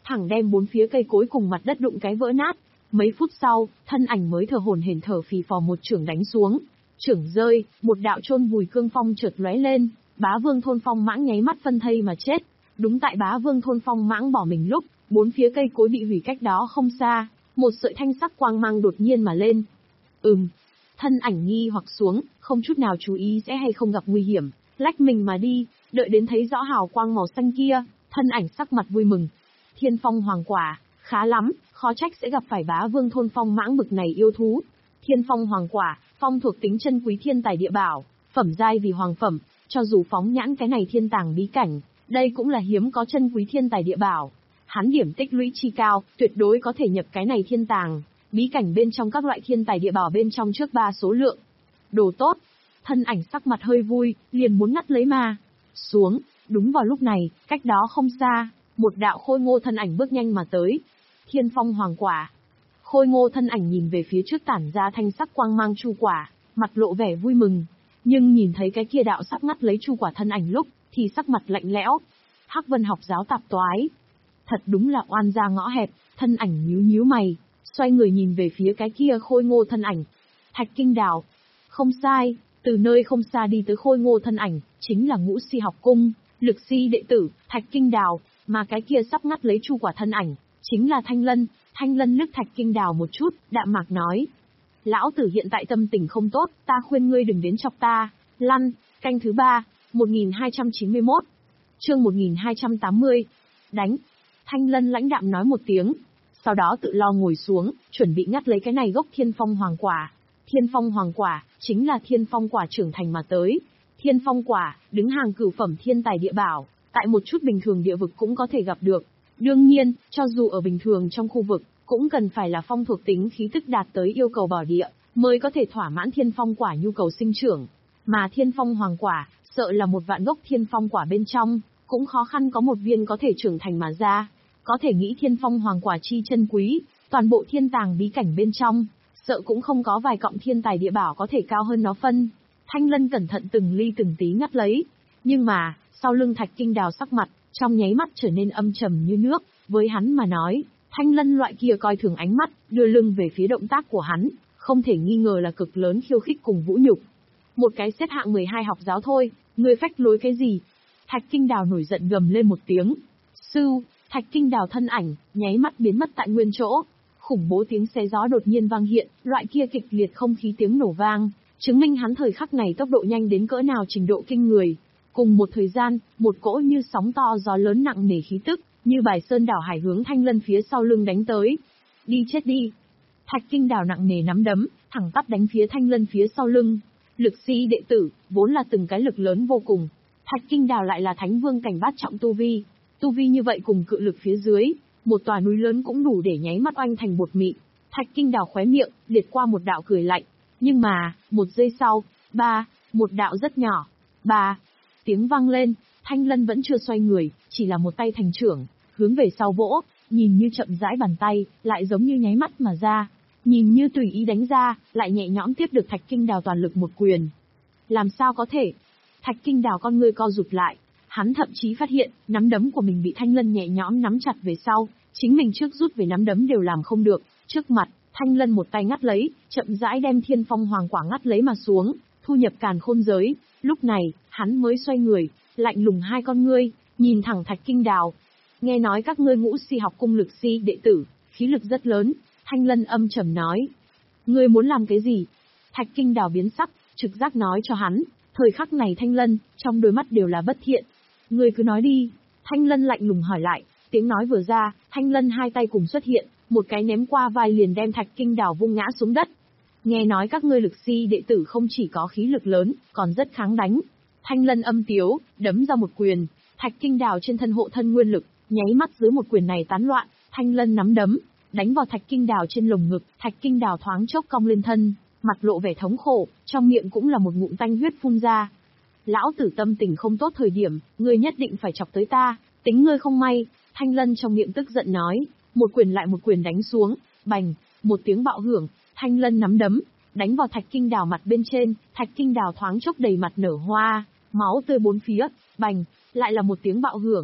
thẳng đem bốn phía cây cối cùng mặt đất đụng cái vỡ nát. Mấy phút sau, thân ảnh mới thở hổn hển thở phì phò một chưởng đánh xuống. Chưởng rơi, một đạo chôn vùi cương phong chợt lóe lên, Bá Vương thôn phong mãng nháy mắt phân thây mà chết. Đúng tại Bá Vương thôn phong mãng bỏ mình lúc, bốn phía cây cối bị hủy cách đó không xa, một sợi thanh sắc quang mang đột nhiên mà lên. Ừm, thân ảnh nghi hoặc xuống, không chút nào chú ý sẽ hay không gặp nguy hiểm, lách mình mà đi, đợi đến thấy rõ hào quang màu xanh kia, thân ảnh sắc mặt vui mừng. Thiên phong hoàng quả, khá lắm, khó trách sẽ gặp phải Bá Vương thôn phong mãng bực này yêu thú. Thiên phong hoàng quả, phong thuộc tính chân quý thiên tài địa bảo, phẩm giai vì hoàng phẩm, cho dù phóng nhãn cái này thiên tàng bí cảnh, đây cũng là hiếm có chân quý thiên tài địa bảo. Hắn điểm tích lũy chi cao, tuyệt đối có thể nhập cái này thiên tàng bí cảnh bên trong các loại thiên tài địa bảo bên trong trước ba số lượng. Đồ tốt. Thân ảnh sắc mặt hơi vui, liền muốn ngắt lấy mà. Xuống, đúng vào lúc này, cách đó không xa, một đạo khôi ngô thân ảnh bước nhanh mà tới. Thiên phong hoàng quả. Khôi ngô thân ảnh nhìn về phía trước tản ra thanh sắc quang mang chu quả, mặt lộ vẻ vui mừng. Nhưng nhìn thấy cái kia đạo sắp ngắt lấy chu quả thân ảnh lúc, thì sắc mặt lạnh lẽo. Hắc Vân học giáo tạp toái. Thật đúng là oan gia ngõ hẹp, thân ảnh nhíu nhíu mày, xoay người nhìn về phía cái kia khôi ngô thân ảnh. Thạch Kinh Đào. Không sai, từ nơi không xa đi tới khôi ngô thân ảnh, chính là Ngũ Si học cung, lực si đệ tử, Thạch Kinh Đào, mà cái kia sắp ngắt lấy chu quả thân ảnh, chính là Thanh Lân. Thanh Lân liếc Thạch Kinh Đào một chút, đạm mạc nói. Lão tử hiện tại tâm tình không tốt, ta khuyên ngươi đừng đến chọc ta. Lăn, canh thứ ba, một nghìn hai trăm chín mươi mốt. Chương một nghìn hai trăm tám mươi. Đánh. Thanh Lân lãnh đạm nói một tiếng, sau đó tự lo ngồi xuống, chuẩn bị ngắt lấy cái này gốc thiên phong hoàng quả. Thiên phong hoàng quả, chính là thiên phong quả trưởng thành mà tới. Thiên phong quả, đứng hàng cửu phẩm thiên tài địa bảo, tại một chút bình thường địa vực cũng có thể gặp được. Đương nhiên, cho dù ở bình thường trong khu vực, cũng cần phải là phong thuộc tính khí tức đạt tới yêu cầu bảo địa, mới có thể thỏa mãn thiên phong quả nhu cầu sinh trưởng. Mà thiên phong hoàng quả, sợ là một vạn gốc thiên phong quả bên trong, cũng khó khăn có một viên có thể trưởng thành mà ra. Có thể nghĩ thiên phong hoàng quả chi chân quý, toàn bộ thiên tàng bí cảnh bên trong, sợ cũng không có vài cọng thiên tài địa bảo có thể cao hơn nó phân. Thanh Lân cẩn thận từng ly từng tí ngắt lấy, nhưng mà, sau lưng Thạch Kinh Đào sắc mặt, trong nháy mắt trở nên âm trầm như nước, với hắn mà nói, Thanh Lân loại kia coi thường ánh mắt, đưa lưng về phía động tác của hắn, không thể nghi ngờ là cực lớn khiêu khích cùng vũ nhục. Một cái xếp hạng mười hai học giáo thôi, ngươi phách lối cái gì? Thạch Kinh Đào nổi giận gầm lên một tiếng. Sư, Thạch Kinh Đào thân ảnh, nháy mắt biến mất tại nguyên chỗ. Khủng bố tiếng xé gió đột nhiên vang hiện, loại kia kịch liệt không khí tiếng nổ vang, chứng minh hắn thời khắc này tốc độ nhanh đến cỡ nào trình độ kinh người. Cùng một thời gian, một cỗ như sóng to gió lớn nặng nề khí tức, như bài sơn đảo hải hướng Thanh Lân phía sau lưng đánh tới. Đi chết đi. Thạch Kinh Đào nặng nề nắm đấm, thẳng tắp đánh phía Thanh Lân phía sau lưng. Lực si đệ tử, vốn là từng cái lực lớn vô cùng. Thạch Kinh Đào lại là thánh vương cảnh bát trọng tu vi. Tu vi như vậy cùng cự lực phía dưới, một tòa núi lớn cũng đủ để nháy mắt oanh thành bột mịn. Thạch Kinh Đào khóe miệng, liệt qua một đạo cười lạnh. Nhưng mà, một giây sau, ba, một đạo rất nhỏ. Ba, tiếng vang lên, Thanh Lân vẫn chưa xoay người, chỉ là một tay thành trưởng, hướng về sau vỗ, nhìn như chậm rãi bàn tay, lại giống như nháy mắt mà ra. Nhìn như tùy ý đánh ra, lại nhẹ nhõm tiếp được Thạch Kinh Đào toàn lực một quyền. Làm sao có thể? Thạch Kinh Đào con ngươi co rụt lại, hắn thậm chí phát hiện, nắm đấm của mình bị Thanh Lân nhẹ nhõm nắm chặt về sau, chính mình trước rút về nắm đấm đều làm không được. Trước mặt, Thanh Lân một tay ngắt lấy, chậm rãi đem thiên phong hoàng quả ngắt lấy mà xuống, thu nhập càn khôn giới. Lúc này, hắn mới xoay người, lạnh lùng hai con ngươi, nhìn thẳng Thạch Kinh Đào. Nghe nói các ngươi Ngũ Si học cung lực si đệ tử, khí lực rất lớn. Thanh Lân âm trầm nói. Ngươi muốn làm cái gì? Thạch Kinh Đào biến sắc, trực giác nói cho hắn, thời khắc này Thanh Lân, trong đôi mắt đều là bất thiện. Ngươi cứ nói đi. Thanh Lân lạnh lùng hỏi lại, tiếng nói vừa ra, Thanh Lân hai tay cùng xuất hiện, một cái ném qua vai liền đem Thạch Kinh Đào vung ngã xuống đất. Nghe nói các ngươi lực si đệ tử không chỉ có khí lực lớn, còn rất kháng đánh. Thanh Lân âm tiếu, đấm ra một quyền, Thạch Kinh Đào trên thân hộ thân nguyên lực, nháy mắt dưới một quyền này tán loạn, Thanh Lân nắm đấm, đánh vào Thạch Kinh Đào trên lồng ngực, Thạch Kinh Đào thoáng chốc cong lên thân, mặt lộ vẻ thống khổ, trong miệng cũng là một ngụm tanh huyết phun ra. Lão tử tâm tình không tốt thời điểm, ngươi nhất định phải chọc tới ta, tính ngươi không may. Thanh Lân trong miệng tức giận nói, một quyền lại một quyền đánh xuống, bành, một tiếng bạo hưởng, Thanh Lân nắm đấm, đánh vào Thạch Kinh Đào mặt bên trên, Thạch Kinh Đào thoáng chốc đầy mặt nở hoa, máu tươi bốn phía, bành, lại là một tiếng bạo hưởng.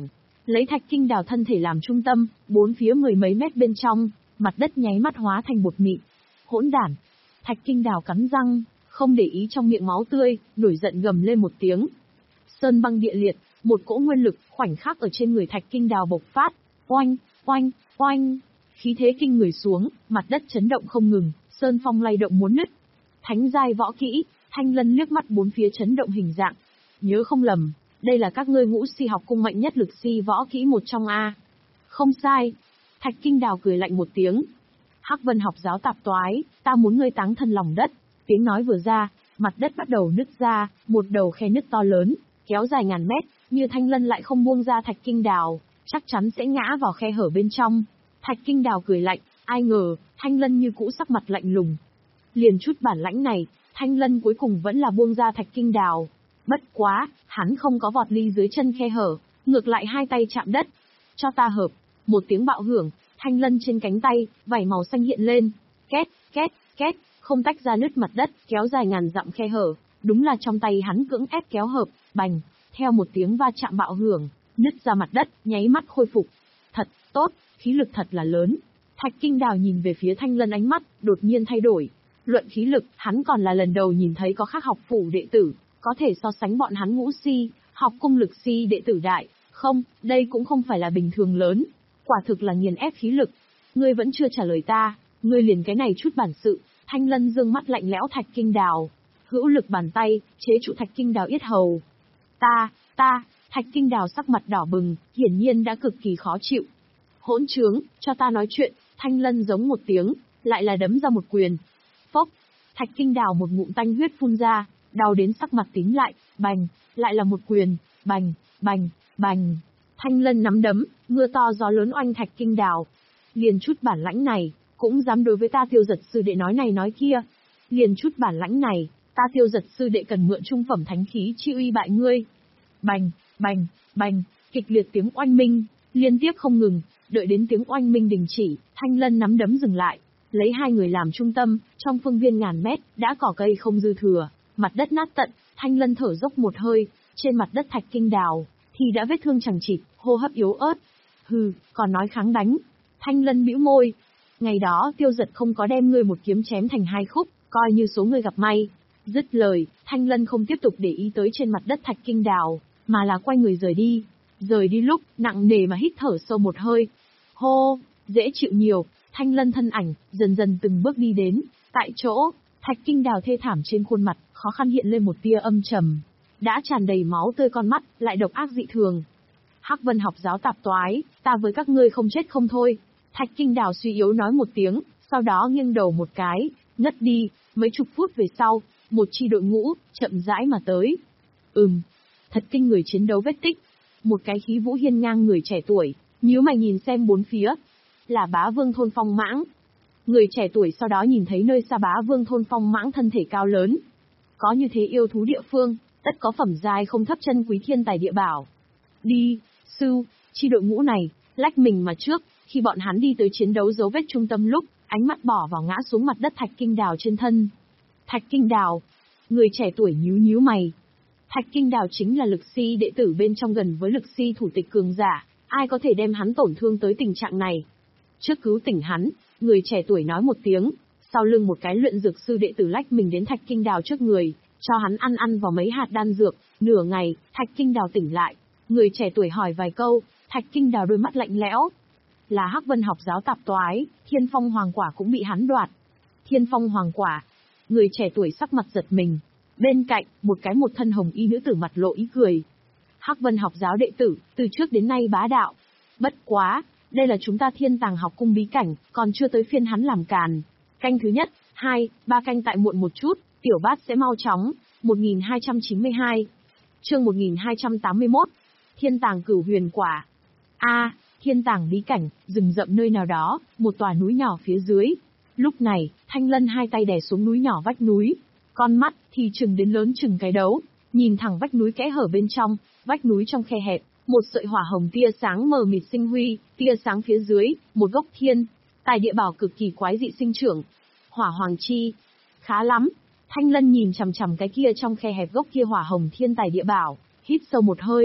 Lấy Thạch Kinh Đào thân thể làm trung tâm, bốn phía mười mấy mét bên trong, mặt đất nháy mắt hóa thành bột mịn. Hỗn đản! Thạch Kinh Đào cắn răng, không để ý trong miệng máu tươi, nổi giận gầm lên một tiếng. Sơn băng địa liệt, một cỗ nguyên lực khoảnh khắc ở trên người Thạch Kinh Đào bộc phát, oanh, oanh, oanh, khí thế kinh người xuống, mặt đất chấn động không ngừng, sơn phong lay động muốn nứt. Thánh giai võ kỹ, Thanh Lân liếc mắt bốn phía chấn động hình dạng. Nhớ không lầm, đây là các ngươi Ngũ Si học cung mạnh nhất lực si võ kỹ một trong a. Không sai. Thạch Kinh Đào cười lạnh một tiếng. Hắc Vân học giáo tạp toái, ta muốn ngươi táng thân lòng đất. Tiếng nói vừa ra, mặt đất bắt đầu nứt ra, một đầu khe nứt to lớn, kéo dài ngàn mét, như Thanh Lân lại không buông ra Thạch Kinh Đào, chắc chắn sẽ ngã vào khe hở bên trong. Thạch Kinh Đào cười lạnh, ai ngờ, Thanh Lân như cũ sắc mặt lạnh lùng. Liền chút bản lãnh này, Thanh Lân cuối cùng vẫn là buông ra Thạch Kinh Đào. Bất quá, hắn không có vọt ly dưới chân khe hở, ngược lại hai tay chạm đất. Cho ta hợp, một tiếng bạo hưởng, Thanh Lân trên cánh tay, vảy màu xanh hiện lên. Két, két, két, không tách ra nứt mặt đất, kéo dài ngàn dặm khe hở. Đúng là trong tay hắn cưỡng ép kéo hợp, bành, theo một tiếng va chạm bạo hưởng, nứt ra mặt đất, nháy mắt khôi phục. Thật tốt, khí lực thật là lớn. Thạch Kinh Đào nhìn về phía Thanh Lân ánh mắt, đột nhiên thay đổi. Luận khí lực, hắn còn là lần đầu nhìn thấy có khác học phủ đệ tử, có thể so sánh bọn hắn Ngũ Si, học cung lực si đệ tử đại. Không, đây cũng không phải là bình thường lớn. Quả thực là nghiền ép khí lực. Ngươi vẫn chưa trả lời ta, ngươi liền cái này chút bản sự. Thanh Lân dương mắt lạnh lẽo Thạch Kinh Đào. Hữu lực bàn tay, chế trụ Thạch Kinh Đào yết hầu. Ta, ta, Thạch Kinh Đào sắc mặt đỏ bừng, hiển nhiên đã cực kỳ khó chịu. Hỗn trướng, cho ta nói chuyện, Thanh Lân giống một tiếng, lại là đấm ra một quyền. Phốc, Thạch Kinh Đào một ngụm tanh huyết phun ra, đau đến sắc mặt tím lại, bành, lại là một quyền, bành, bành, bành. Thanh Lân nắm đấm, mưa to gió lớn oanh Thạch Kinh Đào. Liền chút bản lãnh này, cũng dám đối với ta Tiêu Giật sư đệ nói này nói kia. Liền chút bản lãnh này, ta Tiêu Giật sư đệ cần mượn trung phẩm thánh khí chi uy bại ngươi. Bành, bành, bành, kịch liệt tiếng oanh minh, liên tiếp không ngừng, đợi đến tiếng oanh minh đình chỉ, Thanh Lân nắm đấm dừng lại, lấy hai người làm trung tâm, trong phương viên ngàn mét, đã cỏ cây không dư thừa, mặt đất nát tận, Thanh Lân thở dốc một hơi, trên mặt đất Thạch Kinh Đào, thì đã vết thương chẳng chịt, hô hấp yếu ớt. Hừ, còn nói kháng đánh. Thanh Lân bĩu môi. Ngày đó Tiêu Giật không có đem ngươi một kiếm chém thành hai khúc, coi như số ngươi gặp may. Dứt lời, Thanh Lân không tiếp tục để ý tới trên mặt đất Thạch Kinh Đào, mà là quay người rời đi. Rời đi lúc, nặng nề mà hít thở sâu một hơi. Hô, dễ chịu nhiều, Thanh Lân thân ảnh, dần dần từng bước đi đến. Tại chỗ, Thạch Kinh Đào thê thảm trên khuôn mặt, khó khăn hiện lên một tia âm trầm. Đã tràn đầy máu tươi con mắt, lại độc ác dị thường. Hắc Vân học giáo tạp toái, ta với các ngươi không chết không thôi. Thạch Kinh Đào suy yếu nói một tiếng, sau đó nghiêng đầu một cái, ngất đi. Mấy chục phút về sau, một chi đội ngũ, chậm rãi mà tới. Ừm, thật kinh người chiến đấu vết tích. Một cái khí vũ hiên ngang người trẻ tuổi, nhíu mày nhìn xem bốn phía. Là Bá Vương thôn Phong Mãng. Người trẻ tuổi sau đó nhìn thấy nơi xa Bá Vương thôn Phong Mãng thân thể cao lớn. Có như thế yêu thú địa phương, tất có phẩm giai không thấp chân quý thiên tài địa bảo. Đi, sư, chi đội ngũ này, lách mình mà trước, khi bọn hắn đi tới chiến đấu dấu vết trung tâm lúc, ánh mắt bỏ vào ngã xuống mặt đất Thạch Kinh Đào trên thân. Thạch Kinh Đào, người trẻ tuổi nhíu nhíu mày. Thạch Kinh Đào chính là lực si đệ tử bên trong gần với lực si thủ tịch cường giả, ai có thể đem hắn tổn thương tới tình trạng này. Trước cứu tỉnh hắn, người trẻ tuổi nói một tiếng, sau lưng một cái luyện dược sư đệ tử lách mình đến Thạch Kinh Đào trước người, cho hắn ăn ăn vào mấy hạt đan dược, nửa ngày, Thạch Kinh Đào tỉnh lại. Người trẻ tuổi hỏi vài câu, Thạch Kinh Đào đôi mắt lạnh lẽo. Là Hắc Vân học giáo tạp toái, Thiên Phong Hoàng Quả cũng bị hắn đoạt. Thiên Phong Hoàng Quả. Người trẻ tuổi sắc mặt giật mình. Bên cạnh, một cái một thân hồng y nữ tử mặt lộ ý cười. Hắc Vân học giáo đệ tử, từ trước đến nay bá đạo. Bất quá, đây là chúng ta Thiên Tàng học cung bí cảnh, còn chưa tới phiên hắn làm càn. Canh thứ nhất, hai, ba canh tại muộn một chút, tiểu bát sẽ mau chóng. một nghìn hai trăm chín mươi hai. Chương một nghìn hai trăm tám mươi mốt. Thiên Tàng Cửu Huyền Quả. A, Thiên Tàng bí cảnh, rừng rậm nơi nào đó, một tòa núi nhỏ phía dưới. Lúc này, Thanh Lân hai tay đè xuống núi nhỏ vách núi, con mắt thì chừng đến lớn chừng cái đấu, nhìn thẳng vách núi kẽ hở bên trong, vách núi trong khe hẹp, một sợi hỏa hồng tia sáng mờ mịt sinh huy, tia sáng phía dưới, một gốc thiên tài địa bảo cực kỳ quái dị sinh trưởng. Hỏa Hoàng Chi, khá lắm. Thanh Lân nhìn chằm chằm cái kia trong khe hẹp gốc kia hỏa hồng thiên tài địa bảo, hít sâu một hơi.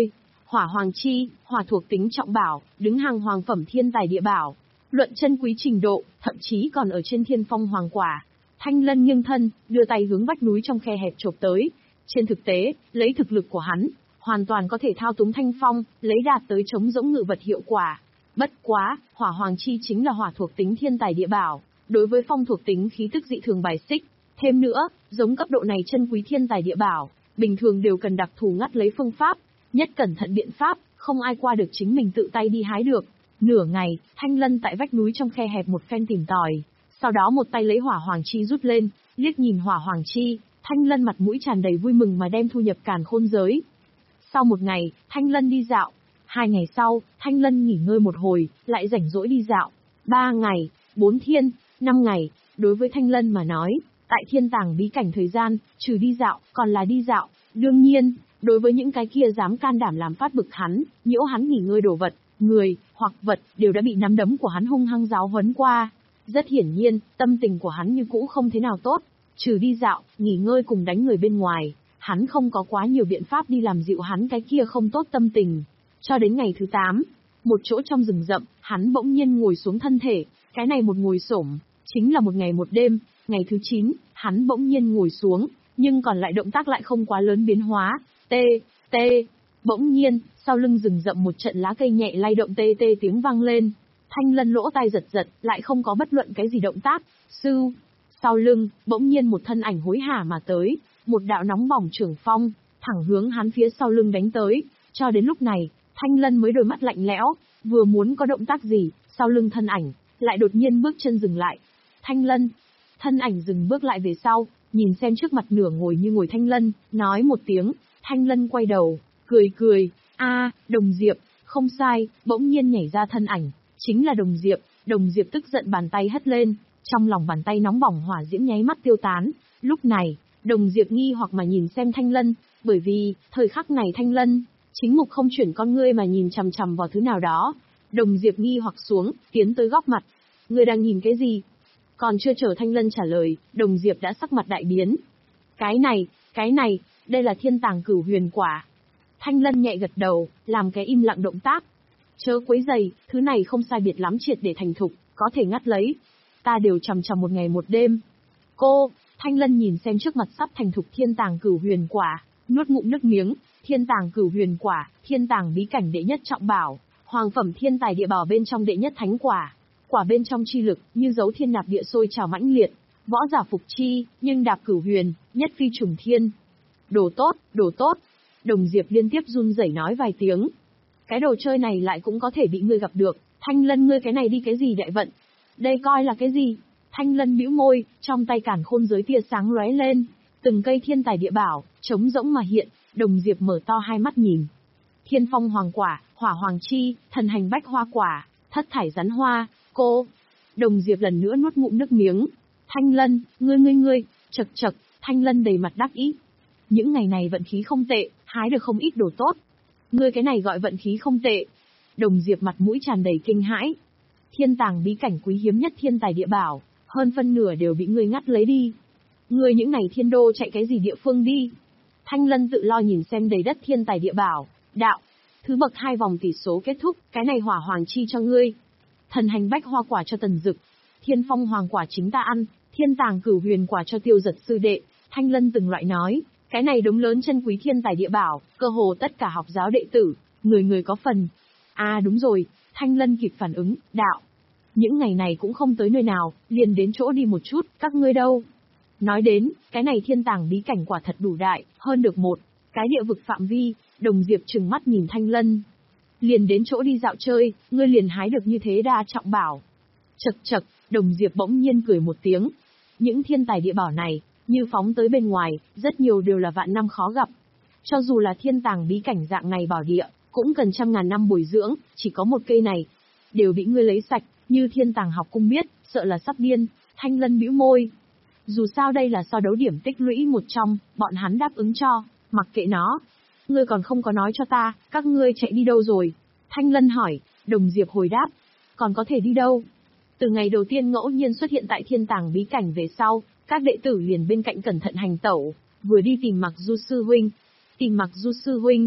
Hỏa Hoàng Chi, hỏa thuộc tính trọng bảo, đứng hàng hoàng phẩm thiên tài địa bảo. Luận chân quý trình độ, thậm chí còn ở trên Thiên Phong Hoàng Quả. Thanh Lân nghiêng thân, đưa tay hướng vách núi trong khe hẹp chộp tới. Trên thực tế, lấy thực lực của hắn, hoàn toàn có thể thao túng thanh phong, lấy đạt tới chống giống ngự vật hiệu quả. Bất quá, Hỏa Hoàng Chi chính là hỏa thuộc tính thiên tài địa bảo, đối với phong thuộc tính khí tức dị thường bài xích. Thêm nữa, giống cấp độ này chân quý thiên tài địa bảo, bình thường đều cần đặc thù ngắt lấy phương pháp, nhất cẩn thận biện pháp, không ai qua được chính mình tự tay đi hái được. Nửa ngày, Thanh Lân tại vách núi trong khe hẹp một phen tìm tòi, sau đó một tay lấy Hỏa Hoàng Chi rút lên, liếc nhìn Hỏa Hoàng Chi, Thanh Lân mặt mũi tràn đầy vui mừng mà đem thu nhập càn khôn giới. Sau một ngày, Thanh Lân đi dạo. Hai ngày sau, Thanh Lân nghỉ ngơi một hồi, lại rảnh rỗi đi dạo. Ba ngày, bốn thiên, năm ngày, đối với Thanh Lân mà nói, tại thiên tàng bí cảnh thời gian, trừ đi dạo, còn là đi dạo. Đương nhiên, đối với những cái kia dám can đảm làm phát bực hắn, nhiễu hắn nghỉ ngơi đồ vật, người, hoặc vật, đều đã bị nắm đấm của hắn hung hăng giáo huấn qua. Rất hiển nhiên, tâm tình của hắn như cũ không thế nào tốt. Trừ đi dạo, nghỉ ngơi cùng đánh người bên ngoài, hắn không có quá nhiều biện pháp đi làm dịu hắn cái kia không tốt tâm tình. Cho đến ngày thứ tám, một chỗ trong rừng rậm, hắn bỗng nhiên ngồi xuống thân thể, cái này một ngồi xổm, chính là một ngày một đêm. Ngày thứ chín, hắn bỗng nhiên ngồi xuống, nhưng còn lại động tác lại không quá lớn biến hóa. Tê, tê, bỗng nhiên, sau lưng rừng rậm một trận lá cây nhẹ lay động tê tê tiếng vang lên. Thanh Lân lỗ tai giật giật, lại không có bất luận cái gì động tác. Sư, sau lưng, bỗng nhiên một thân ảnh hối hả mà tới, một đạo nóng bỏng trường phong, thẳng hướng hắn phía sau lưng đánh tới. Cho đến lúc này, Thanh Lân mới đôi mắt lạnh lẽo, vừa muốn có động tác gì, sau lưng thân ảnh, lại đột nhiên bước chân dừng lại. Thanh Lân, thân ảnh dừng bước lại về sau, nhìn xem trước mặt nửa ngồi như ngồi Thanh Lân, nói một tiếng. Thanh Lân quay đầu, cười cười, a, Đồng Diệp, không sai, bỗng nhiên nhảy ra thân ảnh, chính là Đồng Diệp. Đồng Diệp tức giận bàn tay hất lên, trong lòng bàn tay nóng bỏng hỏa diễm nháy mắt tiêu tán. Lúc này, Đồng Diệp nghi hoặc mà nhìn xem Thanh Lân, bởi vì, thời khắc này Thanh Lân, chính mục không chuyển con ngươi mà nhìn chằm chằm vào thứ nào đó. Đồng Diệp nghi hoặc xuống, tiến tới góc mặt. Ngươi đang nhìn cái gì? Còn chưa chờ Thanh Lân trả lời, Đồng Diệp đã sắc mặt đại biến. Cái này, cái này, đây là thiên tàng cửu huyền quả. Thanh Lân nhẹ gật đầu, làm cái im lặng động tác. Chớ quấy giày, thứ này không sai biệt lắm triệt để thành thục, có thể ngắt lấy. Ta đều chằm chằm một ngày một đêm. Cô, Thanh Lân nhìn xem trước mặt sắp thành thục thiên tàng cửu huyền quả, nuốt ngụm nước miếng. Thiên tàng cửu huyền quả, thiên tàng bí cảnh đệ nhất trọng bảo, hoàng phẩm thiên tài địa bảo bên trong đệ nhất thánh quả. Quả bên trong chi lực, như dấu thiên nạp địa sôi trào mãnh liệt, võ giả phục chi, nhưng đạp cửu huyền, nhất phi trùng thiên. Đồ tốt, đồ tốt. Đồng Diệp liên tiếp run rẩy nói vài tiếng. Cái đồ chơi này lại cũng có thể bị ngươi gặp được. Thanh Lân, ngươi cái này đi cái gì đại vận? Đây coi là cái gì? Thanh Lân bĩu môi, trong tay càn khôn giới tia sáng lóe lên, từng cây thiên tài địa bảo, trống rỗng mà hiện. Đồng Diệp mở to hai mắt nhìn. Thiên Phong Hoàng Quả, Hỏa Hoàng Chi, Thần Hành Bách Hoa Quả, Thất Thải Rắn Hoa, cô. Đồng Diệp lần nữa nuốt ngụm nước miếng. Thanh Lân, ngươi ngươi ngươi, chật chật, Thanh Lân đầy mặt đắc ý. Những ngày này vận khí không tệ, hái được không ít đồ tốt. Ngươi cái này gọi vận khí không tệ. Đồng Diệp mặt mũi tràn đầy kinh hãi. Thiên tàng bí cảnh quý hiếm nhất thiên tài địa bảo, hơn phân nửa đều bị ngươi ngắt lấy đi. Ngươi những ngày thiên đô chạy cái gì địa phương đi? Thanh Lân tự lo nhìn xem đầy đất thiên tài địa bảo, đạo. Thứ bậc hai vòng tỷ số kết thúc, cái này Hỏa Hoàng Chi cho ngươi. Thần Hành Bách Hoa Quả cho Tần Dực. Thiên Phong Hoàng Quả chính ta ăn, thiên tàng cửu huyền quả cho Tiêu Giật sư đệ. Thanh Lân từng loại nói, cái này đống lớn chân quý thiên tài địa bảo, cơ hồ tất cả học giáo đệ tử, người người có phần. À đúng rồi, Thanh Lân kịp phản ứng, đạo. Những ngày này cũng không tới nơi nào, liền đến chỗ đi một chút, các ngươi đâu? Nói đến, cái này thiên tàng bí cảnh quả thật đủ đại, hơn được một cái địa vực phạm vi. Đồng Diệp trừng mắt nhìn Thanh Lân. Liền đến chỗ đi dạo chơi, ngươi liền hái được như thế đa trọng bảo. Chật chật, Đồng Diệp bỗng nhiên cười một tiếng. Những thiên tài địa bảo này, như phóng tới bên ngoài, rất nhiều đều là vạn năm khó gặp. Cho dù là thiên tàng bí cảnh dạng này bảo địa, cũng cần trăm ngàn năm bồi dưỡng, chỉ có một cây này, đều bị ngươi lấy sạch, như thiên tàng học cung biết, sợ là sắp điên. Thanh Lân bĩu môi. Dù sao đây là so đấu điểm tích lũy một trong, bọn hắn đáp ứng cho, mặc kệ nó. Ngươi còn không có nói cho ta, các ngươi chạy đi đâu rồi? Thanh Lân hỏi. Đồng Diệp hồi đáp. Còn có thể đi đâu? Từ ngày đầu tiên ngẫu nhiên xuất hiện tại thiên tàng bí cảnh về sau, các đệ tử liền bên cạnh cẩn thận hành tẩu, vừa đi tìm Mặc Du sư huynh. Tìm Mặc Du sư huynh.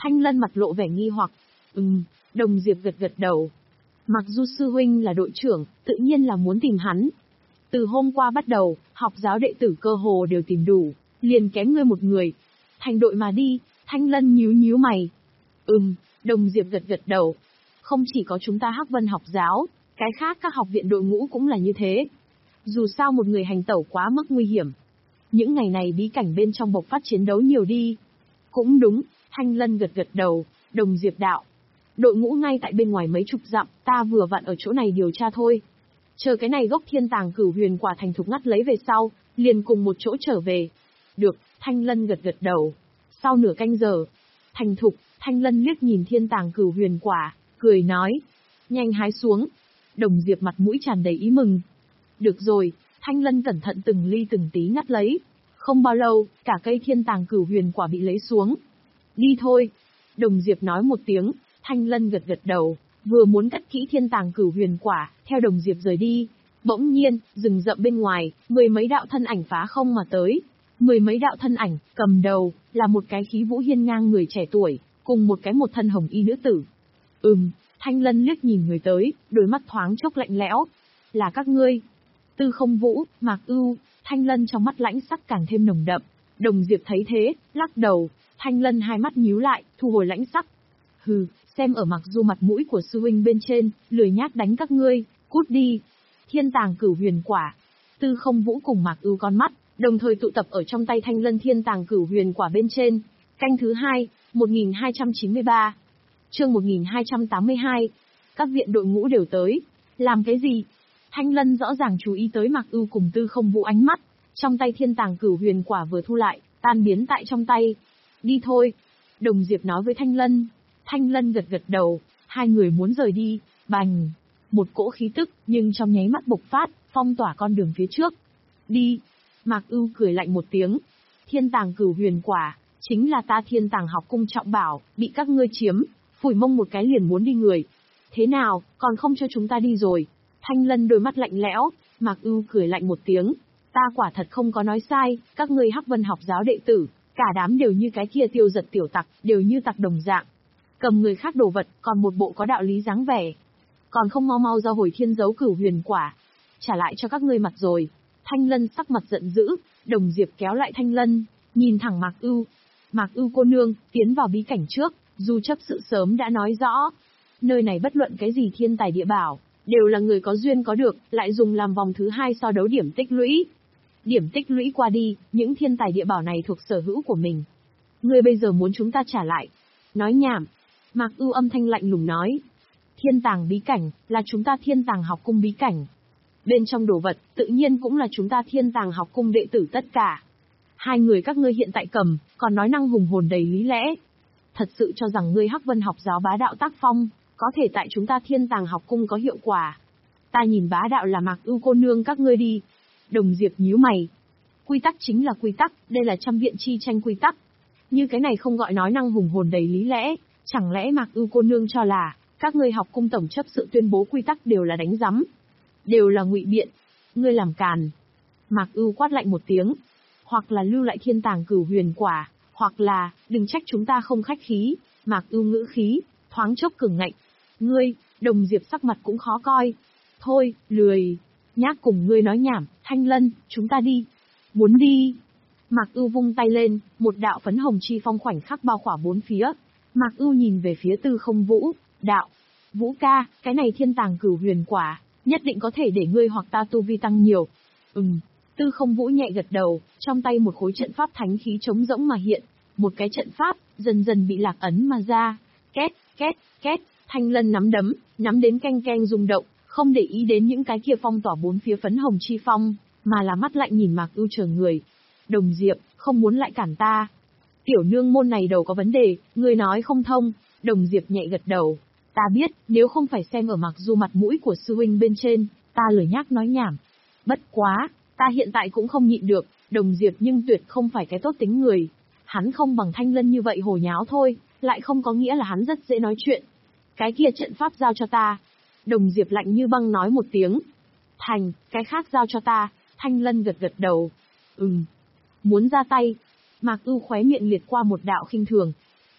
Thanh Lân mặt lộ vẻ nghi hoặc. Ừm, Đồng Diệp gật gật đầu. Mặc dù sư huynh là đội trưởng, tự nhiên là muốn tìm hắn. Từ hôm qua bắt đầu, học giáo đệ tử cơ hồ đều tìm đủ, liền kém ngươi một người. Thành đội mà đi, Thanh Lân nhíu nhíu mày. Ừm, Đồng Diệp gật gật đầu. Không chỉ có chúng ta Hắc Vân học giáo, cái khác các học viện đội ngũ cũng là như thế. Dù sao một người hành tẩu quá mức nguy hiểm. Những ngày này bí cảnh bên trong bộc phát chiến đấu nhiều đi. Cũng đúng, Thanh Lân gật gật đầu, Đồng Diệp đạo. Đội ngũ ngay tại bên ngoài mấy chục dặm, ta vừa vặn ở chỗ này điều tra thôi. Chờ cái này gốc thiên tàng cửu huyền quả thành thục ngắt lấy về sau, liền cùng một chỗ trở về. Được, Thanh Lân gật gật đầu. Sau nửa canh giờ, thành thục, Thanh Lân liếc nhìn thiên tàng cửu huyền quả, cười nói. Nhanh hái xuống. Đồng Diệp mặt mũi tràn đầy ý mừng. Được rồi, Thanh Lân cẩn thận từng ly từng tí ngắt lấy. Không bao lâu, cả cây thiên tàng cửu huyền quả bị lấy xuống. Đi thôi. Đồng Diệp nói một tiếng, Thanh Lân gật gật đầu, vừa muốn cất kỹ thiên tàng cửu huyền quả, theo Đồng Diệp rời đi. Bỗng nhiên, rừng rậm bên ngoài, mười mấy đạo thân ảnh phá không mà tới. Mười mấy đạo thân ảnh, cầm đầu, là một cái khí vũ hiên ngang người trẻ tuổi, cùng một cái một thân hồng y nữ tử. Ừm, Thanh Lân liếc nhìn người tới, đôi mắt thoáng chốc lạnh lẽo. Là các ngươi. Tư Không Vũ, Mạc Ưu, Thanh Lân trong mắt lãnh sắc càng thêm nồng đậm. Đồng Diệp thấy thế, lắc đầu, Thanh Lân hai mắt nhíu lại, thu hồi lãnh sắc. Hừ, xem ở Mặc Du mặt mũi của sư huynh bên trên, lười nhác đánh các ngươi, cút đi. Thiên tàng cửu huyền quả. Tư Không Vũ cùng Mạc Ưu con mắt, đồng thời tụ tập ở trong tay Thanh Lân thiên tàng cửu huyền quả bên trên. Canh thứ hai, một nghìn hai trăm chín mươi ba. Chương một nghìn hai trăm tám mươi hai. Các viện đội ngũ đều tới. Làm cái gì? Thanh Lân rõ ràng chú ý tới Mạc Ưu cùng Tư Không Vũ ánh mắt, trong tay thiên tàng cửu huyền quả vừa thu lại, tan biến tại trong tay. Đi thôi. Đồng Diệp nói với Thanh Lân. Thanh Lân gật gật đầu, hai người muốn rời đi, bành. Một cỗ khí tức, nhưng trong nháy mắt bộc phát, phong tỏa con đường phía trước. Đi. Mạc Ưu cười lạnh một tiếng. Thiên tàng cửu huyền quả, chính là ta thiên tàng học cung trọng bảo, bị các ngươi chiếm, phủi mông một cái liền muốn đi người. Thế nào, còn không cho chúng ta đi rồi? Thanh Lân đôi mắt lạnh lẽo, Mạc Ưu cười lạnh một tiếng. Ta quả thật không có nói sai, các ngươi Hắc Vân học giáo đệ tử, cả đám đều như cái kia tiêu giật tiểu tặc, đều như tặc đồng dạng. Cầm người khác đồ vật, còn một bộ có đạo lý dáng vẻ. Còn không mau mau ra hồi thiên dấu cửu huyền quả. Trả lại cho các ngươi mặt rồi. Thanh Lân sắc mặt giận dữ, Đồng Diệp kéo lại Thanh Lân, nhìn thẳng Mạc Ưu. Mạc Ưu cô nương, tiến vào bí cảnh trước, dù chấp sự sớm đã nói rõ. Nơi này bất luận cái gì thiên tài địa bảo, đều là người có duyên có được, lại dùng làm vòng thứ hai so đấu điểm tích lũy. Điểm tích lũy qua đi, những thiên tài địa bảo này thuộc sở hữu của mình. Ngươi bây giờ muốn chúng ta trả lại. Nói nhảm. Mạc Ưu âm thanh lạnh lùng nói. Thiên tàng bí cảnh, là chúng ta thiên tàng học cung bí cảnh. Bên trong đồ vật, tự nhiên cũng là chúng ta thiên tàng học cung đệ tử tất cả. Hai người các ngươi hiện tại cầm, còn nói năng hùng hồn đầy lý lẽ. Thật sự cho rằng ngươi Hắc Vân học giáo bá đạo tác phong, có thể tại chúng ta thiên tàng học cung có hiệu quả. Ta nhìn bá đạo là Mạc Ưu cô nương các ngươi đi. Đồng Diệp nhíu mày. Quy tắc chính là quy tắc, đây là trăm viện chi tranh quy tắc. Như cái này không gọi nói năng hùng hồn đầy lý lẽ, chẳng lẽ Mạc Ưu cô nương cho là, các ngươi học cung tổng chấp sự tuyên bố quy tắc đều là đánh rắm, đều là ngụy biện. Ngươi làm càn. Mạc Ưu quát lạnh một tiếng. Hoặc là lưu lại thiên tàng cửu huyền quả, hoặc là, đừng trách chúng ta không khách khí. Mạc Ưu ngữ khí, thoáng chốc cường ngạnh. Ngươi, Đồng Diệp sắc mặt cũng khó coi. Thôi, lười. Nhác cùng ngươi nói nhảm, Thanh Lân, chúng ta đi. Muốn đi. Mạc Ưu vung tay lên, một đạo phấn hồng chi phong khoảnh khắc bao khỏa bốn phía. Mạc Ưu nhìn về phía Tư Không Vũ, đạo. Vũ ca, cái này thiên tàng cửu huyền quả, nhất định có thể để ngươi hoặc ta tu vi tăng nhiều. Ừm. Tư Không Vũ nhẹ gật đầu, trong tay một khối trận pháp thánh khí trống rỗng mà hiện. Một cái trận pháp, dần dần bị lạc ấn mà ra. Két, két, két, Thanh Lân nắm đấm, nắm đến keng keng rung động, không để ý đến những cái kia phong tỏa bốn phía phấn hồng chi phong, mà là mắt lạnh nhìn Mạc Ưu chờ người. Đồng Diệp, không muốn lại cản ta. Tiểu nương môn này đầu có vấn đề, ngươi nói không thông. Đồng Diệp nhẹ gật đầu. Ta biết, nếu không phải xem ở Mạc Du mặt mũi của sư huynh bên trên, ta lười nhác nói nhảm. Bất quá, ta hiện tại cũng không nhịn được, Đồng Diệp nhưng tuyệt không phải cái tốt tính người. Hắn không bằng Thanh Lân như vậy hồ nháo thôi, lại không có nghĩa là hắn rất dễ nói chuyện. Cái kia trận pháp giao cho ta. Đồng Diệp lạnh như băng nói một tiếng. Thành, cái khác giao cho ta. Thanh Lân gật gật đầu. Ừm. Muốn ra tay. Mạc Ưu khóe miệng liệt qua một đạo khinh thường.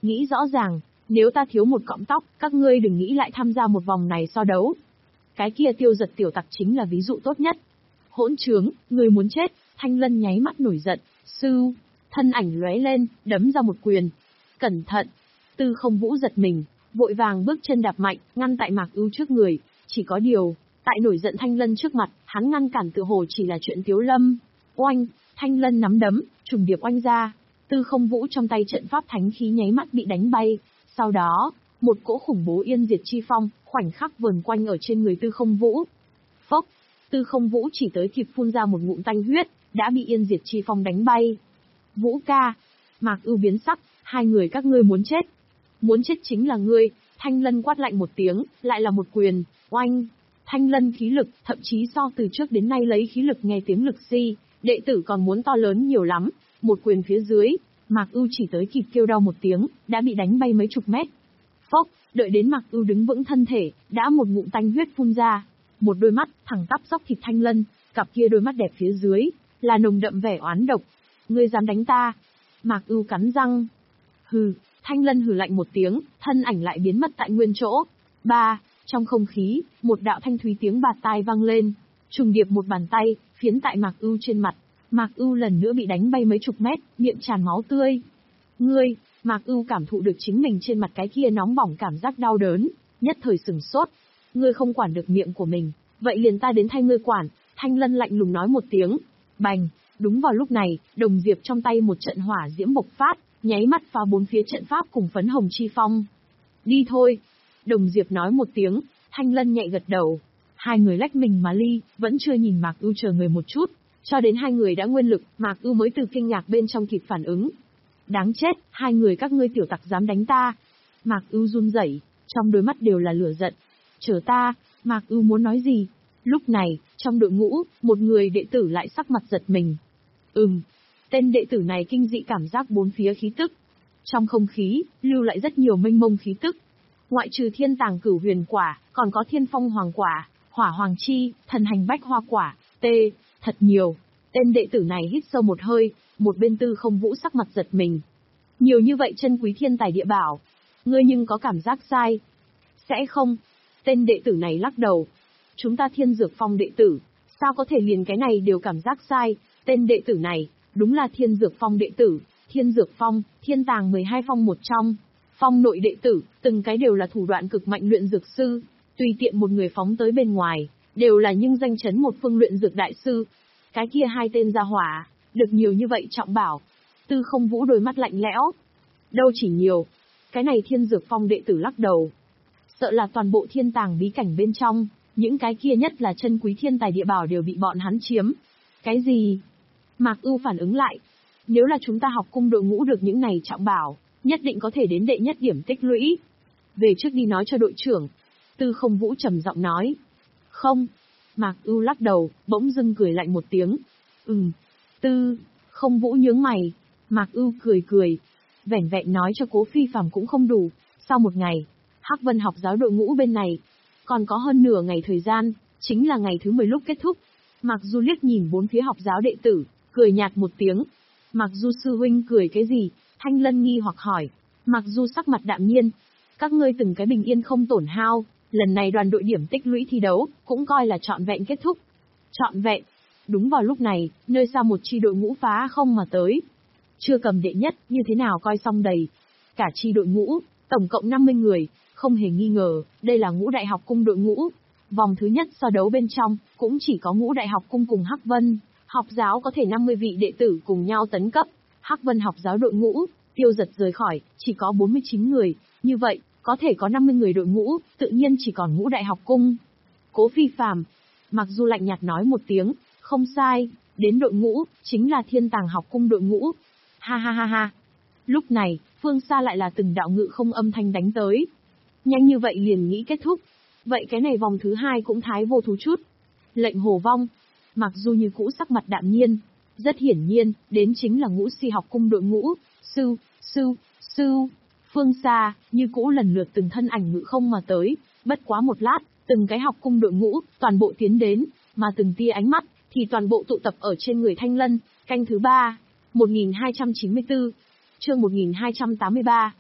Nghĩ rõ ràng, nếu ta thiếu một cọng tóc, các ngươi đừng nghĩ lại tham gia một vòng này so đấu. Cái kia Tiêu Giật tiểu tặc chính là ví dụ tốt nhất. Hỗn trướng, ngươi muốn chết. Thanh Lân nháy mắt nổi giận, sư, thân ảnh lóe lên, đấm ra một quyền. Cẩn thận! Tư Không Vũ giật mình, vội vàng bước chân đạp mạnh, ngăn tại Mạc Ưu trước người. Chỉ có điều, tại nổi giận Thanh Lân trước mặt, hắn ngăn cản tựa hồ chỉ là chuyện Tiếu Lâm. Oanh! Thanh Lân nắm đấm, trùng điệp oanh ra. Tư Không Vũ trong tay trận pháp thánh khí nháy mắt bị đánh bay. Sau đó, một cỗ khủng bố yên diệt chi phong, khoảnh khắc vờn quanh ở trên người Tư Không Vũ. Phốc! Tư Không Vũ chỉ tới kịp phun ra một ngụm tanh huyết, đã bị yên diệt chi phong đánh bay. Vũ ca! Mạc Ưu biến sắc, hai người các ngươi muốn chết. Muốn chết chính là ngươi. Thanh Lân quát lạnh một tiếng, lại là một quyền, oanh! Thanh Lân khí lực, thậm chí so từ trước đến nay lấy khí lực nghe tiếng lực si, đệ tử còn muốn to lớn nhiều lắm. Một quyền phía dưới, Mạc Ưu chỉ tới kịp kêu đau một tiếng, đã bị đánh bay mấy chục mét. Phốc! Đợi đến Mạc Ưu đứng vững thân thể, đã một ngụm tanh huyết phun ra. Một đôi mắt thẳng tắp xóc thịt Thanh Lân, cặp kia đôi mắt đẹp phía dưới là nồng đậm vẻ oán độc. Ngươi dám đánh ta? Mạc Ưu cắn răng. Hừ! Thanh Lân hừ lạnh một tiếng, thân ảnh lại biến mất tại nguyên chỗ. Ba! Trong không khí, một đạo thanh thúy tiếng bạt tai vang lên, trùng điệp một bàn tay phiến tại Mạc Ưu trên mặt. Mạc Ưu lần nữa bị đánh bay mấy chục mét, miệng tràn máu tươi. Ngươi! Mạc Ưu cảm thụ được chính mình trên mặt cái kia nóng bỏng cảm giác đau đớn, nhất thời sửng sốt. Ngươi không quản được miệng của mình, vậy liền ta đến thay ngươi quản. Thanh Lân lạnh lùng nói một tiếng. Bành! Đúng vào lúc này, đồng diệp trong tay một trận hỏa diễm bộc phát, nháy mắt phá bốn phía trận pháp cùng phấn hồng chi phong. Đi thôi! Đồng diệp nói một tiếng, Thanh Lân nhẹ gật đầu. Hai người lách mình mà ly, vẫn chưa nhìn Mạc Ưu chờ người một chút, cho đến hai người đã nguyên lực, Mạc Ưu mới từ kinh ngạc bên trong kịp phản ứng. Đáng chết, hai người các ngươi tiểu tặc dám đánh ta! Mạc Ưu run rẩy, trong đôi mắt đều là lửa giận. Chờ ta! Mạc Ưu muốn nói gì? Lúc này, trong đội ngũ, một người đệ tử lại sắc mặt giật mình. Ừm, tên đệ tử này kinh dị cảm giác bốn phía khí tức. Trong không khí, lưu lại rất nhiều mênh mông khí tức. Ngoại trừ thiên tàng cửu huyền quả, còn có thiên phong hoàng quả, hỏa hoàng chi, thần hành bách hoa quả, tê, thật nhiều. Tên đệ tử này hít sâu một hơi, một bên Tư Không Vũ sắc mặt giật mình. Nhiều như vậy chân quý thiên tài địa bảo, ngươi nhưng có cảm giác sai. Sẽ không. Tên đệ tử này lắc đầu. Chúng ta Thiên Dược Phong đệ tử, sao có thể liền cái này đều cảm giác sai. Tên đệ tử này, đúng là Thiên Dược Phong đệ tử. Thiên Dược Phong, thiên tàng mười hai phong một trong. Phong nội đệ tử, từng cái đều là thủ đoạn cực mạnh luyện dược sư. Tùy tiện một người phóng tới bên ngoài, đều là nhưng danh chấn một phương luyện dược đại sư. Cái kia hai tên gia hỏa, được nhiều như vậy trọng bảo. Tư Không Vũ đôi mắt lạnh lẽo. Đâu chỉ nhiều. Cái này Thiên Dược Phong đệ tử lắc đầu. Sợ là toàn bộ thiên tàng bí cảnh bên trong, những cái kia nhất là chân quý thiên tài địa bảo đều bị bọn hắn chiếm. Cái gì? Mạc Ưu phản ứng lại. Nếu là chúng ta học cung đội ngũ được những này trọng bảo, nhất định có thể đến đệ nhất điểm tích lũy. Về trước đi nói cho đội trưởng. Tư Không Vũ trầm giọng nói. Không. Mạc Ưu lắc đầu, bỗng dưng cười lạnh một tiếng. Ừm. Tư Không Vũ nhướng mày. Mạc Ưu cười cười. Vẻn vẹn nói cho Cố Phi Phàm cũng không đủ. Sau một ngày, Hắc Vân học giáo đội ngũ bên này, còn có hơn nửa ngày thời gian, chính là ngày thứ mười lúc kết thúc. Mạc Du liếc nhìn bốn phía học giáo đệ tử, cười nhạt một tiếng. Mạc Du sư huynh cười cái gì? Thanh Lân nghi hoặc hỏi. Mạc Du sắc mặt đạm nhiên. Các ngươi từng cái bình yên không tổn hao, lần này đoàn đội điểm tích lũy thi đấu, cũng coi là trọn vẹn kết thúc. Trọn vẹn. Đúng vào lúc này, nơi xa một chi đội ngũ phá không mà tới. Chưa cầm đệ nhất, như thế nào coi xong đầy. Cả chi đội ngũ, tổng cộng năm mươi người, không hề nghi ngờ, đây là Ngũ Đại học cung đội ngũ. Vòng thứ nhất so đấu bên trong, cũng chỉ có Ngũ Đại học cung cùng Hắc Vân. Học giáo có thể năm mươi vị đệ tử cùng nhau tấn cấp. Hắc Vân học giáo đội ngũ, Tiêu Giật rời khỏi, chỉ có bốn mươi chín người. Như vậy, có thể có năm mươi người đội ngũ, tự nhiên chỉ còn Ngũ Đại học cung. Cố Phi Phàm, Mặc dù lạnh nhạt nói một tiếng, không sai, đến đội ngũ, chính là Thiên Tàng học cung đội ngũ. Ha ha ha ha. Lúc này, phương xa lại là từng đạo ngự không âm thanh đánh tới. Nhanh như vậy liền nghĩ kết thúc. Vậy cái này vòng thứ hai cũng thái vô thú chút. Lệnh hồ vong. Mặc dù như cũ sắc mặt đạm nhiên. Rất hiển nhiên, đến chính là Ngũ Si học cung đội ngũ. Sư, sư, sư. Phương xa, như cũ lần lượt từng thân ảnh ngự không mà tới. Bất quá một lát, từng cái học cung đội ngũ, toàn bộ tiến đến. Mà từng tia ánh mắt, thì toàn bộ tụ tập ở trên người Thanh Lân. Canh thứ ba. một nghìn hai trăm chín mươi tư. Chương một nghìn hai trăm tám mươi ba.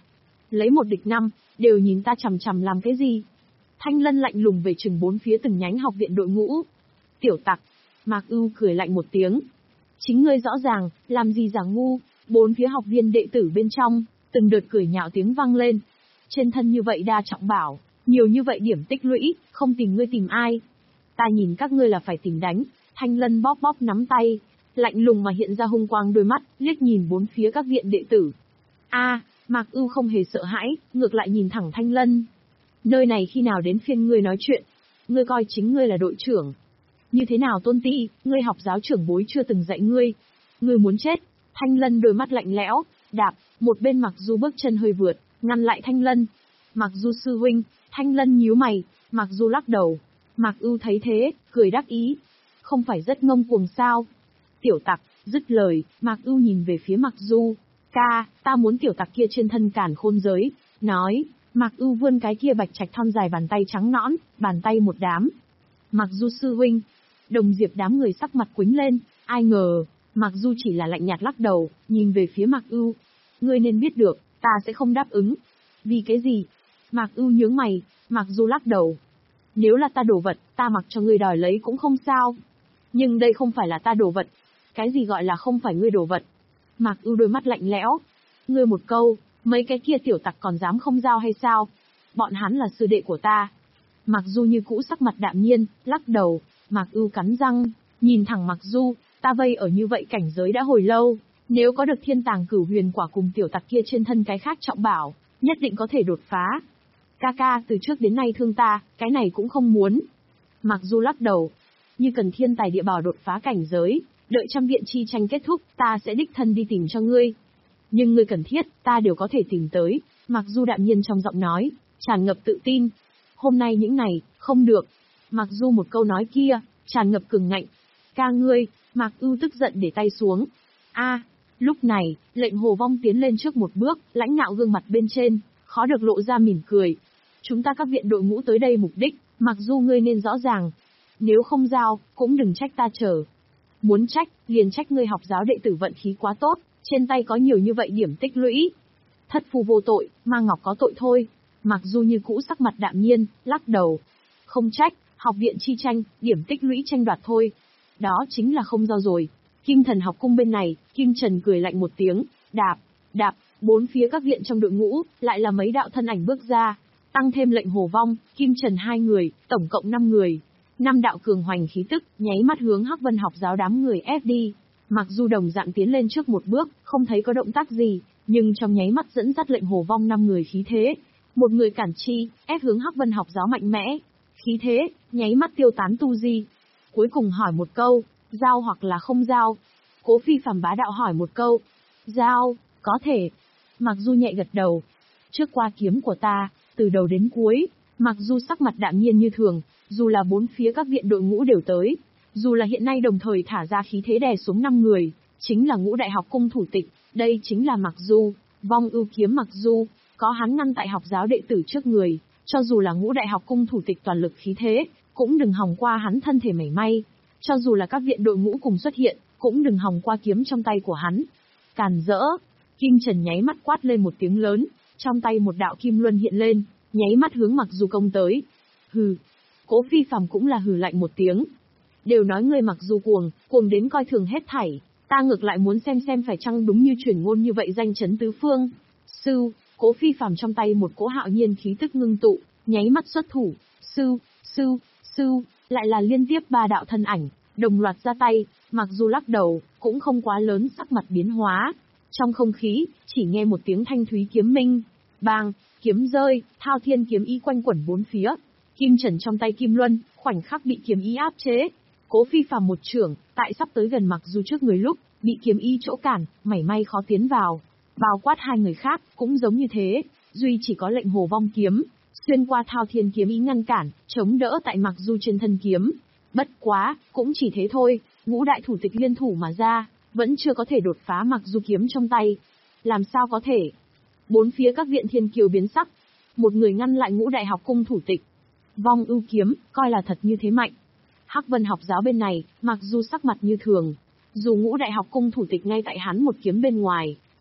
lấy một địch năm, đều nhìn ta chằm chằm làm cái gì? Thanh Lân lạnh lùng về chừng bốn phía từng nhánh học viện đội ngũ. Tiểu tặc. Mạc Ưu cười lạnh một tiếng. Chính ngươi rõ ràng, làm gì giả ngu, bốn phía học viên đệ tử bên trong, từng đợt cười nhạo tiếng vang lên. Trên thân như vậy đa trọng bảo, nhiều như vậy điểm tích lũy, không tìm ngươi tìm ai. Ta nhìn các ngươi là phải tìm đánh. Thanh Lân bóp bóp nắm tay, lạnh lùng mà hiện ra hung quang đôi mắt, liếc nhìn bốn phía các viện đệ tử. A, Mạc Ưu không hề sợ hãi, ngược lại nhìn thẳng Thanh Lân. Nơi này khi nào đến phiên ngươi nói chuyện? Ngươi coi chính ngươi là đội trưởng. Như thế nào Tôn Ti, ngươi học giáo trưởng bối chưa từng dạy ngươi. Ngươi muốn chết. Thanh Lân đôi mắt lạnh lẽo, đạp, một bên Mạc Du bước chân hơi vượt, ngăn lại Thanh Lân. Mạc Du sư huynh. Thanh Lân nhíu mày, Mạc Du lắc đầu. Mạc Ưu thấy thế, cười đắc ý. Không phải rất ngông cuồng sao? Tiểu tặc, dứt lời, Mạc Ưu nhìn về phía Mạc Du. Ca, ta muốn tiểu tặc kia trên thân càn khôn giới. Nói, Mạc Ưu vươn cái kia bạch trạch thon dài bàn tay trắng nõn, bàn tay một đám. Mạc Du sư huynh. Đồng Diệp đám người sắc mặt quĩnh lên, ai ngờ, Mạc Du chỉ là lạnh nhạt lắc đầu, nhìn về phía Mạc Ưu. Ngươi nên biết được, ta sẽ không đáp ứng. Vì cái gì? Mạc Ưu nhướng mày, Mạc Du lắc đầu. Nếu là ta đồ vật, ta mặc cho ngươi đòi lấy cũng không sao. Nhưng đây không phải là ta đồ vật. Cái gì gọi là không phải ngươi đồ vật? Mạc Ưu đôi mắt lạnh lẽo. Ngươi một câu, mấy cái kia tiểu tặc còn dám không giao hay sao? Bọn hắn là sư đệ của ta. Mạc Du như cũ sắc mặt đạm nhiên, lắc đầu. Mạc Ưu cắn răng, nhìn thẳng Mạc Du, ta vây ở như vậy cảnh giới đã hồi lâu, nếu có được thiên tàng cửu huyền quả cùng tiểu tặc kia trên thân cái khác trọng bảo, nhất định có thể đột phá. Ca ca từ trước đến nay thương ta, cái này cũng không muốn. Mạc Du lắc đầu, như cần thiên tài địa bảo đột phá cảnh giới, đợi trăm viện chi tranh kết thúc, ta sẽ đích thân đi tìm cho ngươi. Nhưng ngươi cần thiết, ta đều có thể tìm tới. Mạc Du đạm nhiên trong giọng nói, tràn ngập tự tin. Hôm nay những này, không được. Mạc Du một câu nói kia, tràn ngập cường ngạnh. Ca ngươi, Mạc Ưu tức giận để tay xuống. A, lúc này, Lệnh Hồ Vong tiến lên trước một bước, lãnh ngạo gương mặt bên trên, khó được lộ ra mỉm cười. Chúng ta các viện đội ngũ tới đây mục đích, Mạc Du ngươi nên rõ ràng. Nếu không giao, cũng đừng trách ta chờ. Muốn trách, liền trách ngươi học giáo đệ tử vận khí quá tốt, trên tay có nhiều như vậy điểm tích lũy. Thất phu vô tội, Ma Ngọc có tội thôi. Mạc Du như cũ sắc mặt đạm nhiên, lắc đầu. Không trách, học viện chi tranh, điểm tích lũy tranh đoạt thôi. Đó chính là không giao rồi. Kim Thần học cung bên này, Kim Trần cười lạnh một tiếng, đạp, đạp, bốn phía các viện trong đội ngũ, lại là mấy đạo thân ảnh bước ra. Tăng thêm Lệnh Hồ Vong, Kim Trần hai người, tổng cộng năm người. Năm đạo cường hoành khí tức, nháy mắt hướng Hắc Vân học giáo đám người ép đi. Mặc dù đồng dạng tiến lên trước một bước, không thấy có động tác gì, nhưng trong nháy mắt dẫn dắt Lệnh Hồ Vong năm người khí thế. Một người cản chi, ép hướng Hắc Vân học giáo mạnh mẽ. Khí thế, nháy mắt tiêu tán tu di. Cuối cùng hỏi một câu, giao hoặc là không giao. Cố Phi Phàm bá đạo hỏi một câu, giao, có thể. Mặc dù nhẹ gật đầu. Trước qua kiếm của ta, từ đầu đến cuối, Mặc dù sắc mặt đạm nhiên như thường, dù là bốn phía các viện đội ngũ đều tới, dù là hiện nay đồng thời thả ra khí thế đè xuống năm người, chính là Ngũ Đại học cung thủ tịch, đây chính là Mặc Du, Vong Ưu kiếm Mặc Du, có hắn ngăn tại học giáo đệ tử trước người, cho dù là Ngũ Đại học cung thủ tịch toàn lực khí thế, cũng đừng hòng qua hắn thân thể mảy may, cho dù là các viện đội ngũ cùng xuất hiện, cũng đừng hòng qua kiếm trong tay của hắn. Càn rỡ, Kim Trần nháy mắt quát lên một tiếng lớn, trong tay một đạo kim luân hiện lên, nháy mắt hướng Mặc Du công tới. Hừ. Cố Phi Phàm cũng là hừ lạnh một tiếng. Đều nói ngươi Mặc Du cuồng, cuồng đến coi thường hết thảy, ta ngược lại muốn xem xem phải chăng đúng như truyền ngôn như vậy danh chấn tứ phương. Sư, Cố Phi Phàm trong tay một cỗ hạo nhiên khí tức ngưng tụ, nháy mắt xuất thủ, sư, sư, sư, lại là liên tiếp ba đạo thân ảnh, đồng loạt ra tay, Mặc Du lắc đầu, cũng không quá lớn sắc mặt biến hóa. Trong không khí, chỉ nghe một tiếng thanh thúy kiếm minh, bang, kiếm rơi, thao thiên kiếm ý quanh quẩn bốn phía. Kim Trần trong tay kim luân, khoảnh khắc bị kiếm ý áp chế. Cố Phi Phàm một chưởng, tại sắp tới gần Mặc Du trước người lúc, bị kiếm ý chỗ cản, mảy may khó tiến vào. Bao quát hai người khác, cũng giống như thế, duy chỉ có Lệnh Hồ Vong kiếm, xuyên qua thao thiên kiếm ý ngăn cản, chống đỡ tại Mặc Du trên thân kiếm. Bất quá, cũng chỉ thế thôi, Ngũ Đại thủ tịch liên thủ mà ra, vẫn chưa có thể đột phá Mặc Du kiếm trong tay. Làm sao có thể? Bốn phía các viện thiên kiều biến sắc, một người ngăn lại Ngũ Đại học cung thủ tịch. Vong Ưu kiếm, coi là thật như thế mạnh. Hắc Vân học giáo bên này, Mặc Du sắc mặt như thường, dù Ngũ Đại học cung thủ tịch ngay tại hắn một kiếm bên ngoài,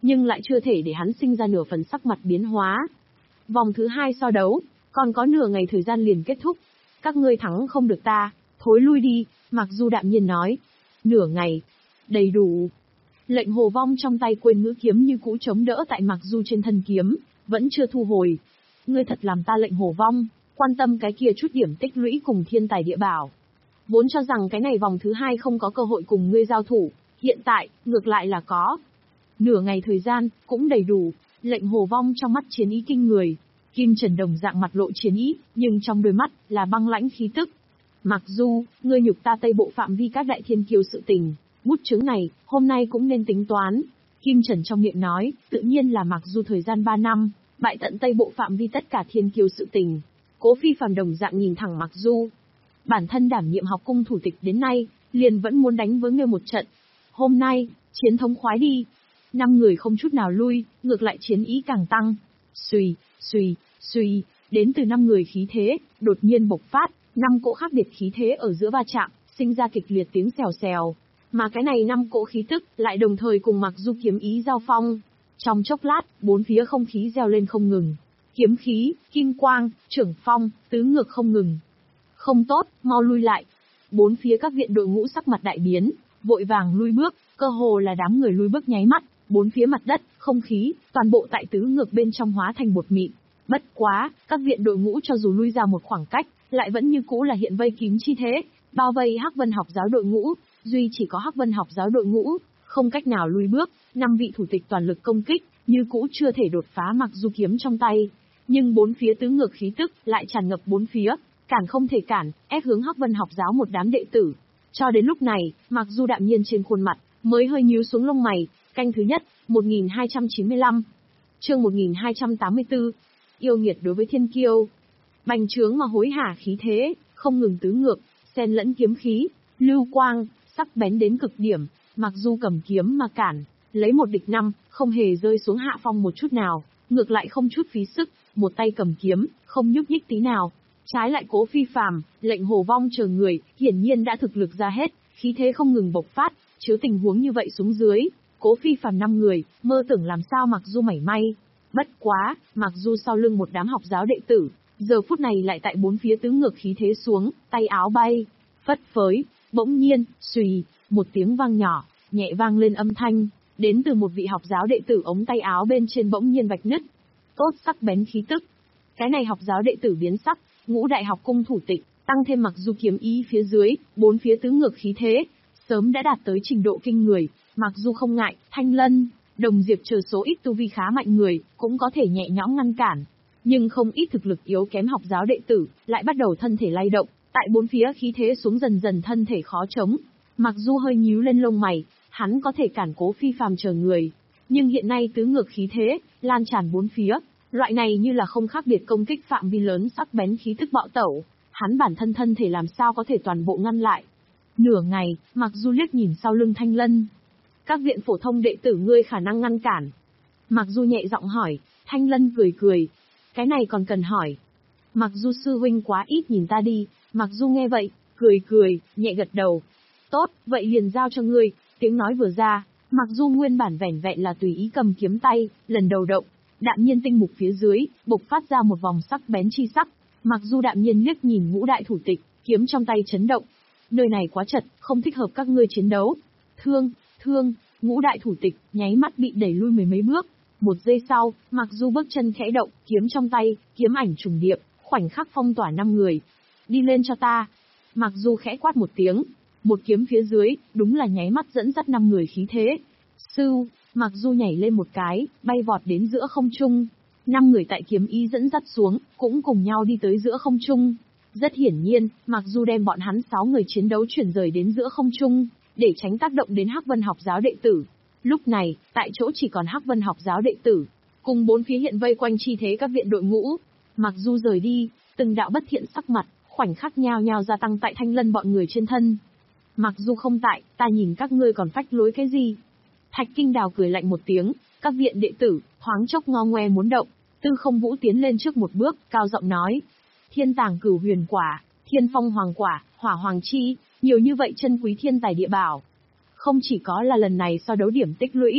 nhưng lại chưa thể để hắn sinh ra nửa phần sắc mặt biến hóa. Vòng thứ hai so đấu, còn có nửa ngày thời gian liền kết thúc. Các ngươi thắng không được ta, thối lui đi, Mạc Du đạm nhiên nói. Nửa ngày, đầy đủ. Lệnh Hồ Vong trong tay quên ngữ kiếm như cũ chống đỡ tại Mạc Du trên thân kiếm, vẫn chưa thu hồi. Ngươi thật làm ta Lệnh Hồ Vong, quan tâm cái kia chút điểm tích lũy cùng thiên tài địa bảo. Vốn cho rằng cái này vòng thứ hai không có cơ hội cùng ngươi giao thủ, hiện tại, ngược lại là có. Nửa ngày thời gian, cũng đầy đủ, Lệnh Hồ Vong trong mắt chiến ý kinh người. Kim Trần đồng dạng mặt lộ chiến ý, nhưng trong đôi mắt, là băng lãnh khí tức. Mặc dù, ngươi nhục ta Tây Bộ phạm vi các đại thiên kiêu sự tình, bút chứng này, hôm nay cũng nên tính toán. Kim Trần trong miệng nói, tự nhiên là Mặc dù thời gian ba năm, bại tận Tây Bộ phạm vi tất cả thiên kiêu sự tình. Cố Phi Phàm đồng dạng nhìn thẳng Mặc Du. Bản thân đảm nhiệm học cung thủ tịch đến nay, liền vẫn muốn đánh với ngươi một trận. Hôm nay, chiến thống khoái đi. Năm người không chút nào lui, ngược lại chiến ý càng tăng. Xùy, xùy, xùy, đến từ năm người khí thế, đột nhiên bộc phát, năm cỗ khác biệt khí thế ở giữa va chạm, sinh ra kịch liệt tiếng xèo xèo. Mà cái này năm cỗ khí tức, lại đồng thời cùng Mạc Du kiếm ý giao phong. Trong chốc lát, bốn phía không khí reo lên không ngừng. Kiếm khí, kim quang, trưởng phong, tứ ngược không ngừng. Không tốt, mau lui lại. Bốn phía các viện đội ngũ sắc mặt đại biến, vội vàng lui bước, cơ hồ là đám người lui bước nháy mắt, bốn phía mặt đất, không khí, toàn bộ tại tứ ngược bên trong hóa thành bột mịn. Bất quá, các viện đội ngũ cho dù lui ra một khoảng cách, lại vẫn như cũ là hiện vây kín chi thế, bao vây Hắc Vân học giáo đội ngũ, duy chỉ có Hắc Vân học giáo đội ngũ, không cách nào lui bước, năm vị thủ tịch toàn lực công kích, như cũ chưa thể đột phá Mặc Du kiếm trong tay. Nhưng bốn phía tứ ngược khí tức lại tràn ngập bốn phía, cản không thể cản, ép hướng Hắc Vân học giáo một đám đệ tử. Cho đến lúc này, Mặc Du đạm nhiên trên khuôn mặt, mới hơi nhíu xuống lông mày, canh thứ nhất, một nghìn hai trăm chín mươi lăm. Chương một nghìn hai trăm tám mươi tư. Yêu nghiệt đối với thiên kiêu. Bành trướng mà hối hả khí thế, không ngừng tứ ngược, xen lẫn kiếm khí, lưu quang, sắc bén đến cực điểm, Mặc Du cầm kiếm mà cản, lấy một địch năm, không hề rơi xuống hạ phong một chút nào, ngược lại không chút phí sức, một tay cầm kiếm, không nhúc nhích tí nào. Trái lại Cố Phi Phàm, Lệnh Hồ Vong chờ người, hiển nhiên đã thực lực ra hết, khí thế không ngừng bộc phát, chiếu tình huống như vậy xuống dưới, Cố Phi Phàm năm người, mơ tưởng làm sao Mặc Du mảy may. Bất quá, Mặc Du sau lưng một đám học giáo đệ tử, giờ phút này lại tại bốn phía tứ ngược khí thế xuống, tay áo bay, phất phới, bỗng nhiên, xùy, một tiếng vang nhỏ, nhẹ vang lên âm thanh, đến từ một vị học giáo đệ tử ống tay áo bên trên bỗng nhiên vạch nứt. Tốt sắc bén khí tức. Cái này học giáo đệ tử biến sắc, Ngũ Đại học cung thủ tịch, tăng thêm Mặc Du kiếm ý phía dưới, bốn phía tứ ngược khí thế, sớm đã đạt tới trình độ kinh người. Mặc Du không ngại, Thanh Lân, Đồng Diệp chờ số ít tu vi khá mạnh người, cũng có thể nhẹ nhõm ngăn cản. Nhưng không ít thực lực yếu kém học giáo đệ tử, lại bắt đầu thân thể lay động, tại bốn phía khí thế xuống dần dần thân thể khó chống. Mặc Du hơi nhíu lên lông mày, hắn có thể cản Cố Phi Phàm chờ người. Nhưng hiện nay tứ ngược khí thế, lan tràn bốn phía, loại này như là không khác biệt công kích phạm vi lớn sắc bén khí tức bạo tẩu, hắn bản thân thân thể làm sao có thể toàn bộ ngăn lại. Nửa ngày, Mặc Du liếc nhìn sau lưng Thanh Lân. Các viện phổ thông đệ tử ngươi khả năng ngăn cản. Mặc Du nhẹ giọng hỏi, Thanh Lân cười cười. Cái này còn cần hỏi. Mặc Du sư huynh quá ít nhìn ta đi. Mặc Du nghe vậy, cười cười, nhẹ gật đầu. Tốt, vậy liền giao cho ngươi. Tiếng nói vừa ra, Mặc Du nguyên bản vẻn vẹn là tùy ý cầm kiếm tay, lần đầu động, đạm nhiên tinh mục phía dưới, bộc phát ra một vòng sắc bén chi sắc. Mặc Du đạm nhiên liếc nhìn Ngũ Đại thủ tịch, kiếm trong tay chấn động. Nơi này quá chật, không thích hợp các ngươi chiến đấu. Thương, thương, Ngũ Đại thủ tịch, nháy mắt bị đẩy lui mười mấy bước. Một giây sau, Mặc Du bước chân khẽ động, kiếm trong tay, kiếm ảnh trùng điệp, khoảnh khắc phong tỏa năm người. Đi lên cho ta. Mặc Du khẽ quát một tiếng, một kiếm phía dưới, đúng là nháy mắt dẫn dắt năm người khí thế. Sưu, Mặc Du nhảy lên một cái, bay vọt đến giữa không trung. Năm người tại kiếm ý dẫn dắt xuống, cũng cùng nhau đi tới giữa không trung. Rất hiển nhiên, Mặc Du đem bọn hắn sáu người chiến đấu chuyển rời đến giữa không trung, để tránh tác động đến Hắc Vân học giáo đệ tử. Lúc này, tại chỗ chỉ còn Hắc Vân học giáo đệ tử, cùng bốn phía hiện vây quanh chi thế các viện đội ngũ. Mặc Du rời đi, từng đạo bất thiện sắc mặt, khoảnh khắc nhao nhao gia tăng tại Thanh Lân bọn người trên thân. Mặc Du không tại, ta nhìn các ngươi còn phách lối cái gì? Thạch Kinh Đào cười lạnh một tiếng, các viện đệ tử, thoáng chốc ngo ngoe muốn động. Tư Không Vũ tiến lên trước một bước, cao giọng nói. Thiên tàng cửu huyền quả, thiên phong hoàng quả, hỏa hoàng chi, nhiều như vậy chân quý thiên tài địa bảo. Không chỉ có là lần này so đấu điểm tích lũy,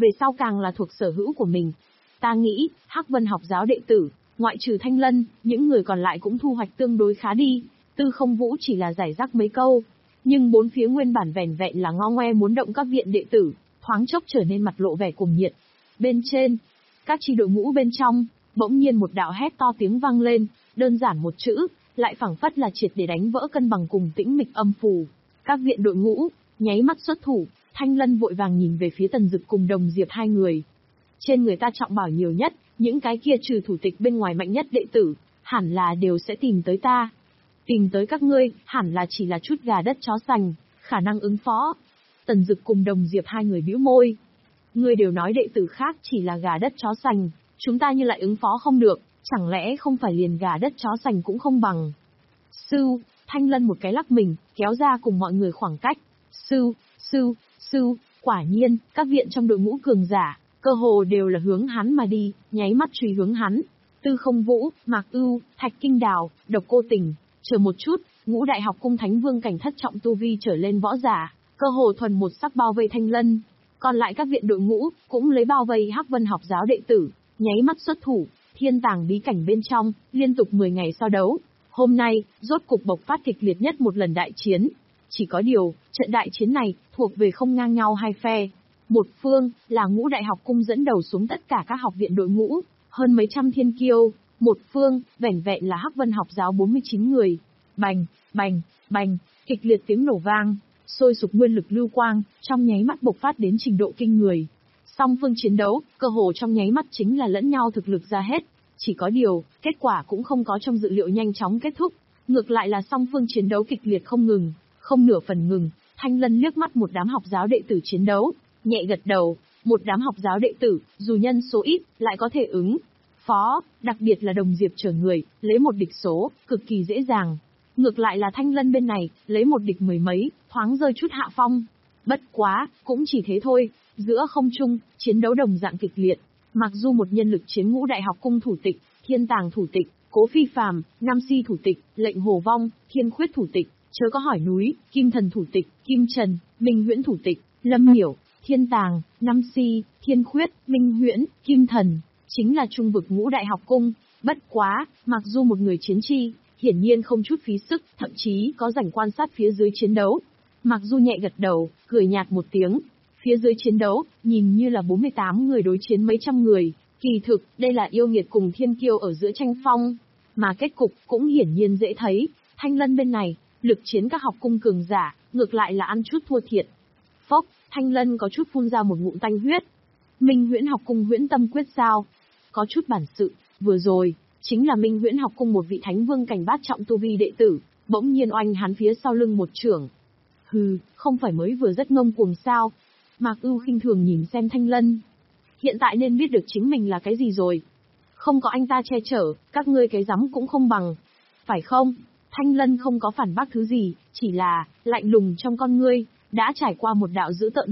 về sau càng là thuộc sở hữu của mình. Ta nghĩ, Hắc Vân học giáo đệ tử, ngoại trừ Thanh Lân, những người còn lại cũng thu hoạch tương đối khá đi, Tư Không Vũ chỉ là giải rác mấy câu. Nhưng bốn phía nguyên bản vẻn vẹn là ngo ngoe muốn động các viện đệ tử, thoáng chốc trở nên mặt lộ vẻ cuồng nhiệt. Bên trên, các chi đội ngũ bên trong, bỗng nhiên một đạo hét to tiếng vang lên, đơn giản một chữ, lại phảng phất là triệt để đánh vỡ cân bằng cùng tĩnh mịch âm phù. Các viện đội ngũ, nháy mắt xuất thủ, Thanh Lân vội vàng nhìn về phía Tần Dực cùng Đồng Diệp hai người. Trên người ta trọng bảo nhiều nhất, những cái kia trừ thủ tịch bên ngoài mạnh nhất đệ tử, hẳn là đều sẽ tìm tới ta. Tìm tới các ngươi, hẳn là chỉ là chút gà đất chó sành, khả năng ứng phó. Tần Dực cùng Đồng Diệp hai người bĩu môi. Ngươi đều nói đệ tử khác chỉ là gà đất chó sành, chúng ta như lại ứng phó không được, chẳng lẽ không phải liền gà đất chó sành cũng không bằng. Sư, Thanh Lân một cái lắc mình, kéo ra cùng mọi người khoảng cách. Sư, sư, sư, quả nhiên, các viện trong đội ngũ cường giả, cơ hồ đều là hướng hắn mà đi, nháy mắt truy hướng hắn. Tư Không Vũ, Mạc Ưu, Thạch Kinh Đào, Độc Cô Tình, chờ một chút, Ngũ Đại Học Cung Thánh Vương cảnh thất trọng tu vi trở lên võ giả, cơ hồ thuần một sắc bao vây Thanh Lân. Còn lại các viện đội ngũ, cũng lấy bao vây Hắc Vân học giáo đệ tử, nháy mắt xuất thủ, thiên tàng bí cảnh bên trong, liên tục mười ngày so đấu. Hôm nay, rốt cục bộc phát kịch liệt nhất một lần đại chiến. Chỉ có điều, trận đại chiến này, thuộc về không ngang nhau hai phe. Một phương, là Ngũ Đại Học Cung dẫn đầu xuống tất cả các học viện đội ngũ, hơn mấy trăm thiên kiêu. Một phương, vẻn vẹn là Hắc Vân học giáo bốn mươi chín người. Bành, bành, bành, kịch liệt tiếng nổ vang, sôi sục nguyên lực lưu quang, trong nháy mắt bộc phát đến trình độ kinh người. Song phương chiến đấu, cơ hồ trong nháy mắt chính là lẫn nhau thực lực ra hết. Chỉ có điều, kết quả cũng không có trong dự liệu nhanh chóng kết thúc. Ngược lại là song phương chiến đấu kịch liệt không ngừng, không nửa phần ngừng. Thanh Lân liếc mắt một đám học giáo đệ tử chiến đấu, nhẹ gật đầu. Một đám học giáo đệ tử, dù nhân số ít, lại có thể ứng phó, đặc biệt là Đồng Diệp chờ người, lấy một địch số, cực kỳ dễ dàng. Ngược lại là Thanh Lân bên này, lấy một địch mười mấy, thoáng rơi chút hạ phong. Bất quá, cũng chỉ thế thôi, giữa không trung, chiến đấu đồng dạng kịch liệt. Mặc dù một nhân lực chiến Ngũ Đại Học Cung thủ tịch, Thiên Tàng thủ tịch, Cố Phi Phàm, Nam Si thủ tịch, Lệnh Hồ Vong, Thiên Khuyết thủ tịch, Chớ Có Hỏi Núi, Kim Thần thủ tịch, Kim Trần, Minh Huyễn thủ tịch, Lâm Hiểu, Thiên Tàng, Nam Si, Thiên Khuyết, Minh Huyễn, Kim Thần, chính là trung vực Ngũ Đại Học Cung. Bất quá, mặc dù một người chiến chi, hiển nhiên không chút phí sức, thậm chí có rảnh quan sát phía dưới chiến đấu. Mặc dù nhẹ gật đầu, cười nhạt một tiếng. Phía dưới chiến đấu, nhìn như là bốn mươi tám người đối chiến mấy trăm người, kỳ thực, đây là yêu nghiệt cùng thiên kiêu ở giữa tranh phong. Mà kết cục cũng hiển nhiên dễ thấy, Thanh Lân bên này, lực chiến các học cung cường giả, ngược lại là ăn chút thua thiệt. Phốc, Thanh Lân có chút phun ra một ngụm tanh huyết. Minh Huyễn học cung Huyễn Tâm Quyết sao? Có chút bản sự, vừa rồi, chính là Minh Huyễn học cung một vị thánh vương cảnh bát trọng tu vi đệ tử, bỗng nhiên oanh hắn phía sau lưng một chưởng. Hừ, không phải mới vừa rất ngông cuồng sao? Mạc Ưu khinh thường nhìn xem Thanh Lân. Hiện tại nên biết được chính mình là cái gì rồi. Không có anh ta che chở, các ngươi cái rắm cũng không bằng. Phải không? Thanh Lân không có phản bác thứ gì, chỉ là, lạnh lùng trong con ngươi, đã trải qua một đạo dữ tợn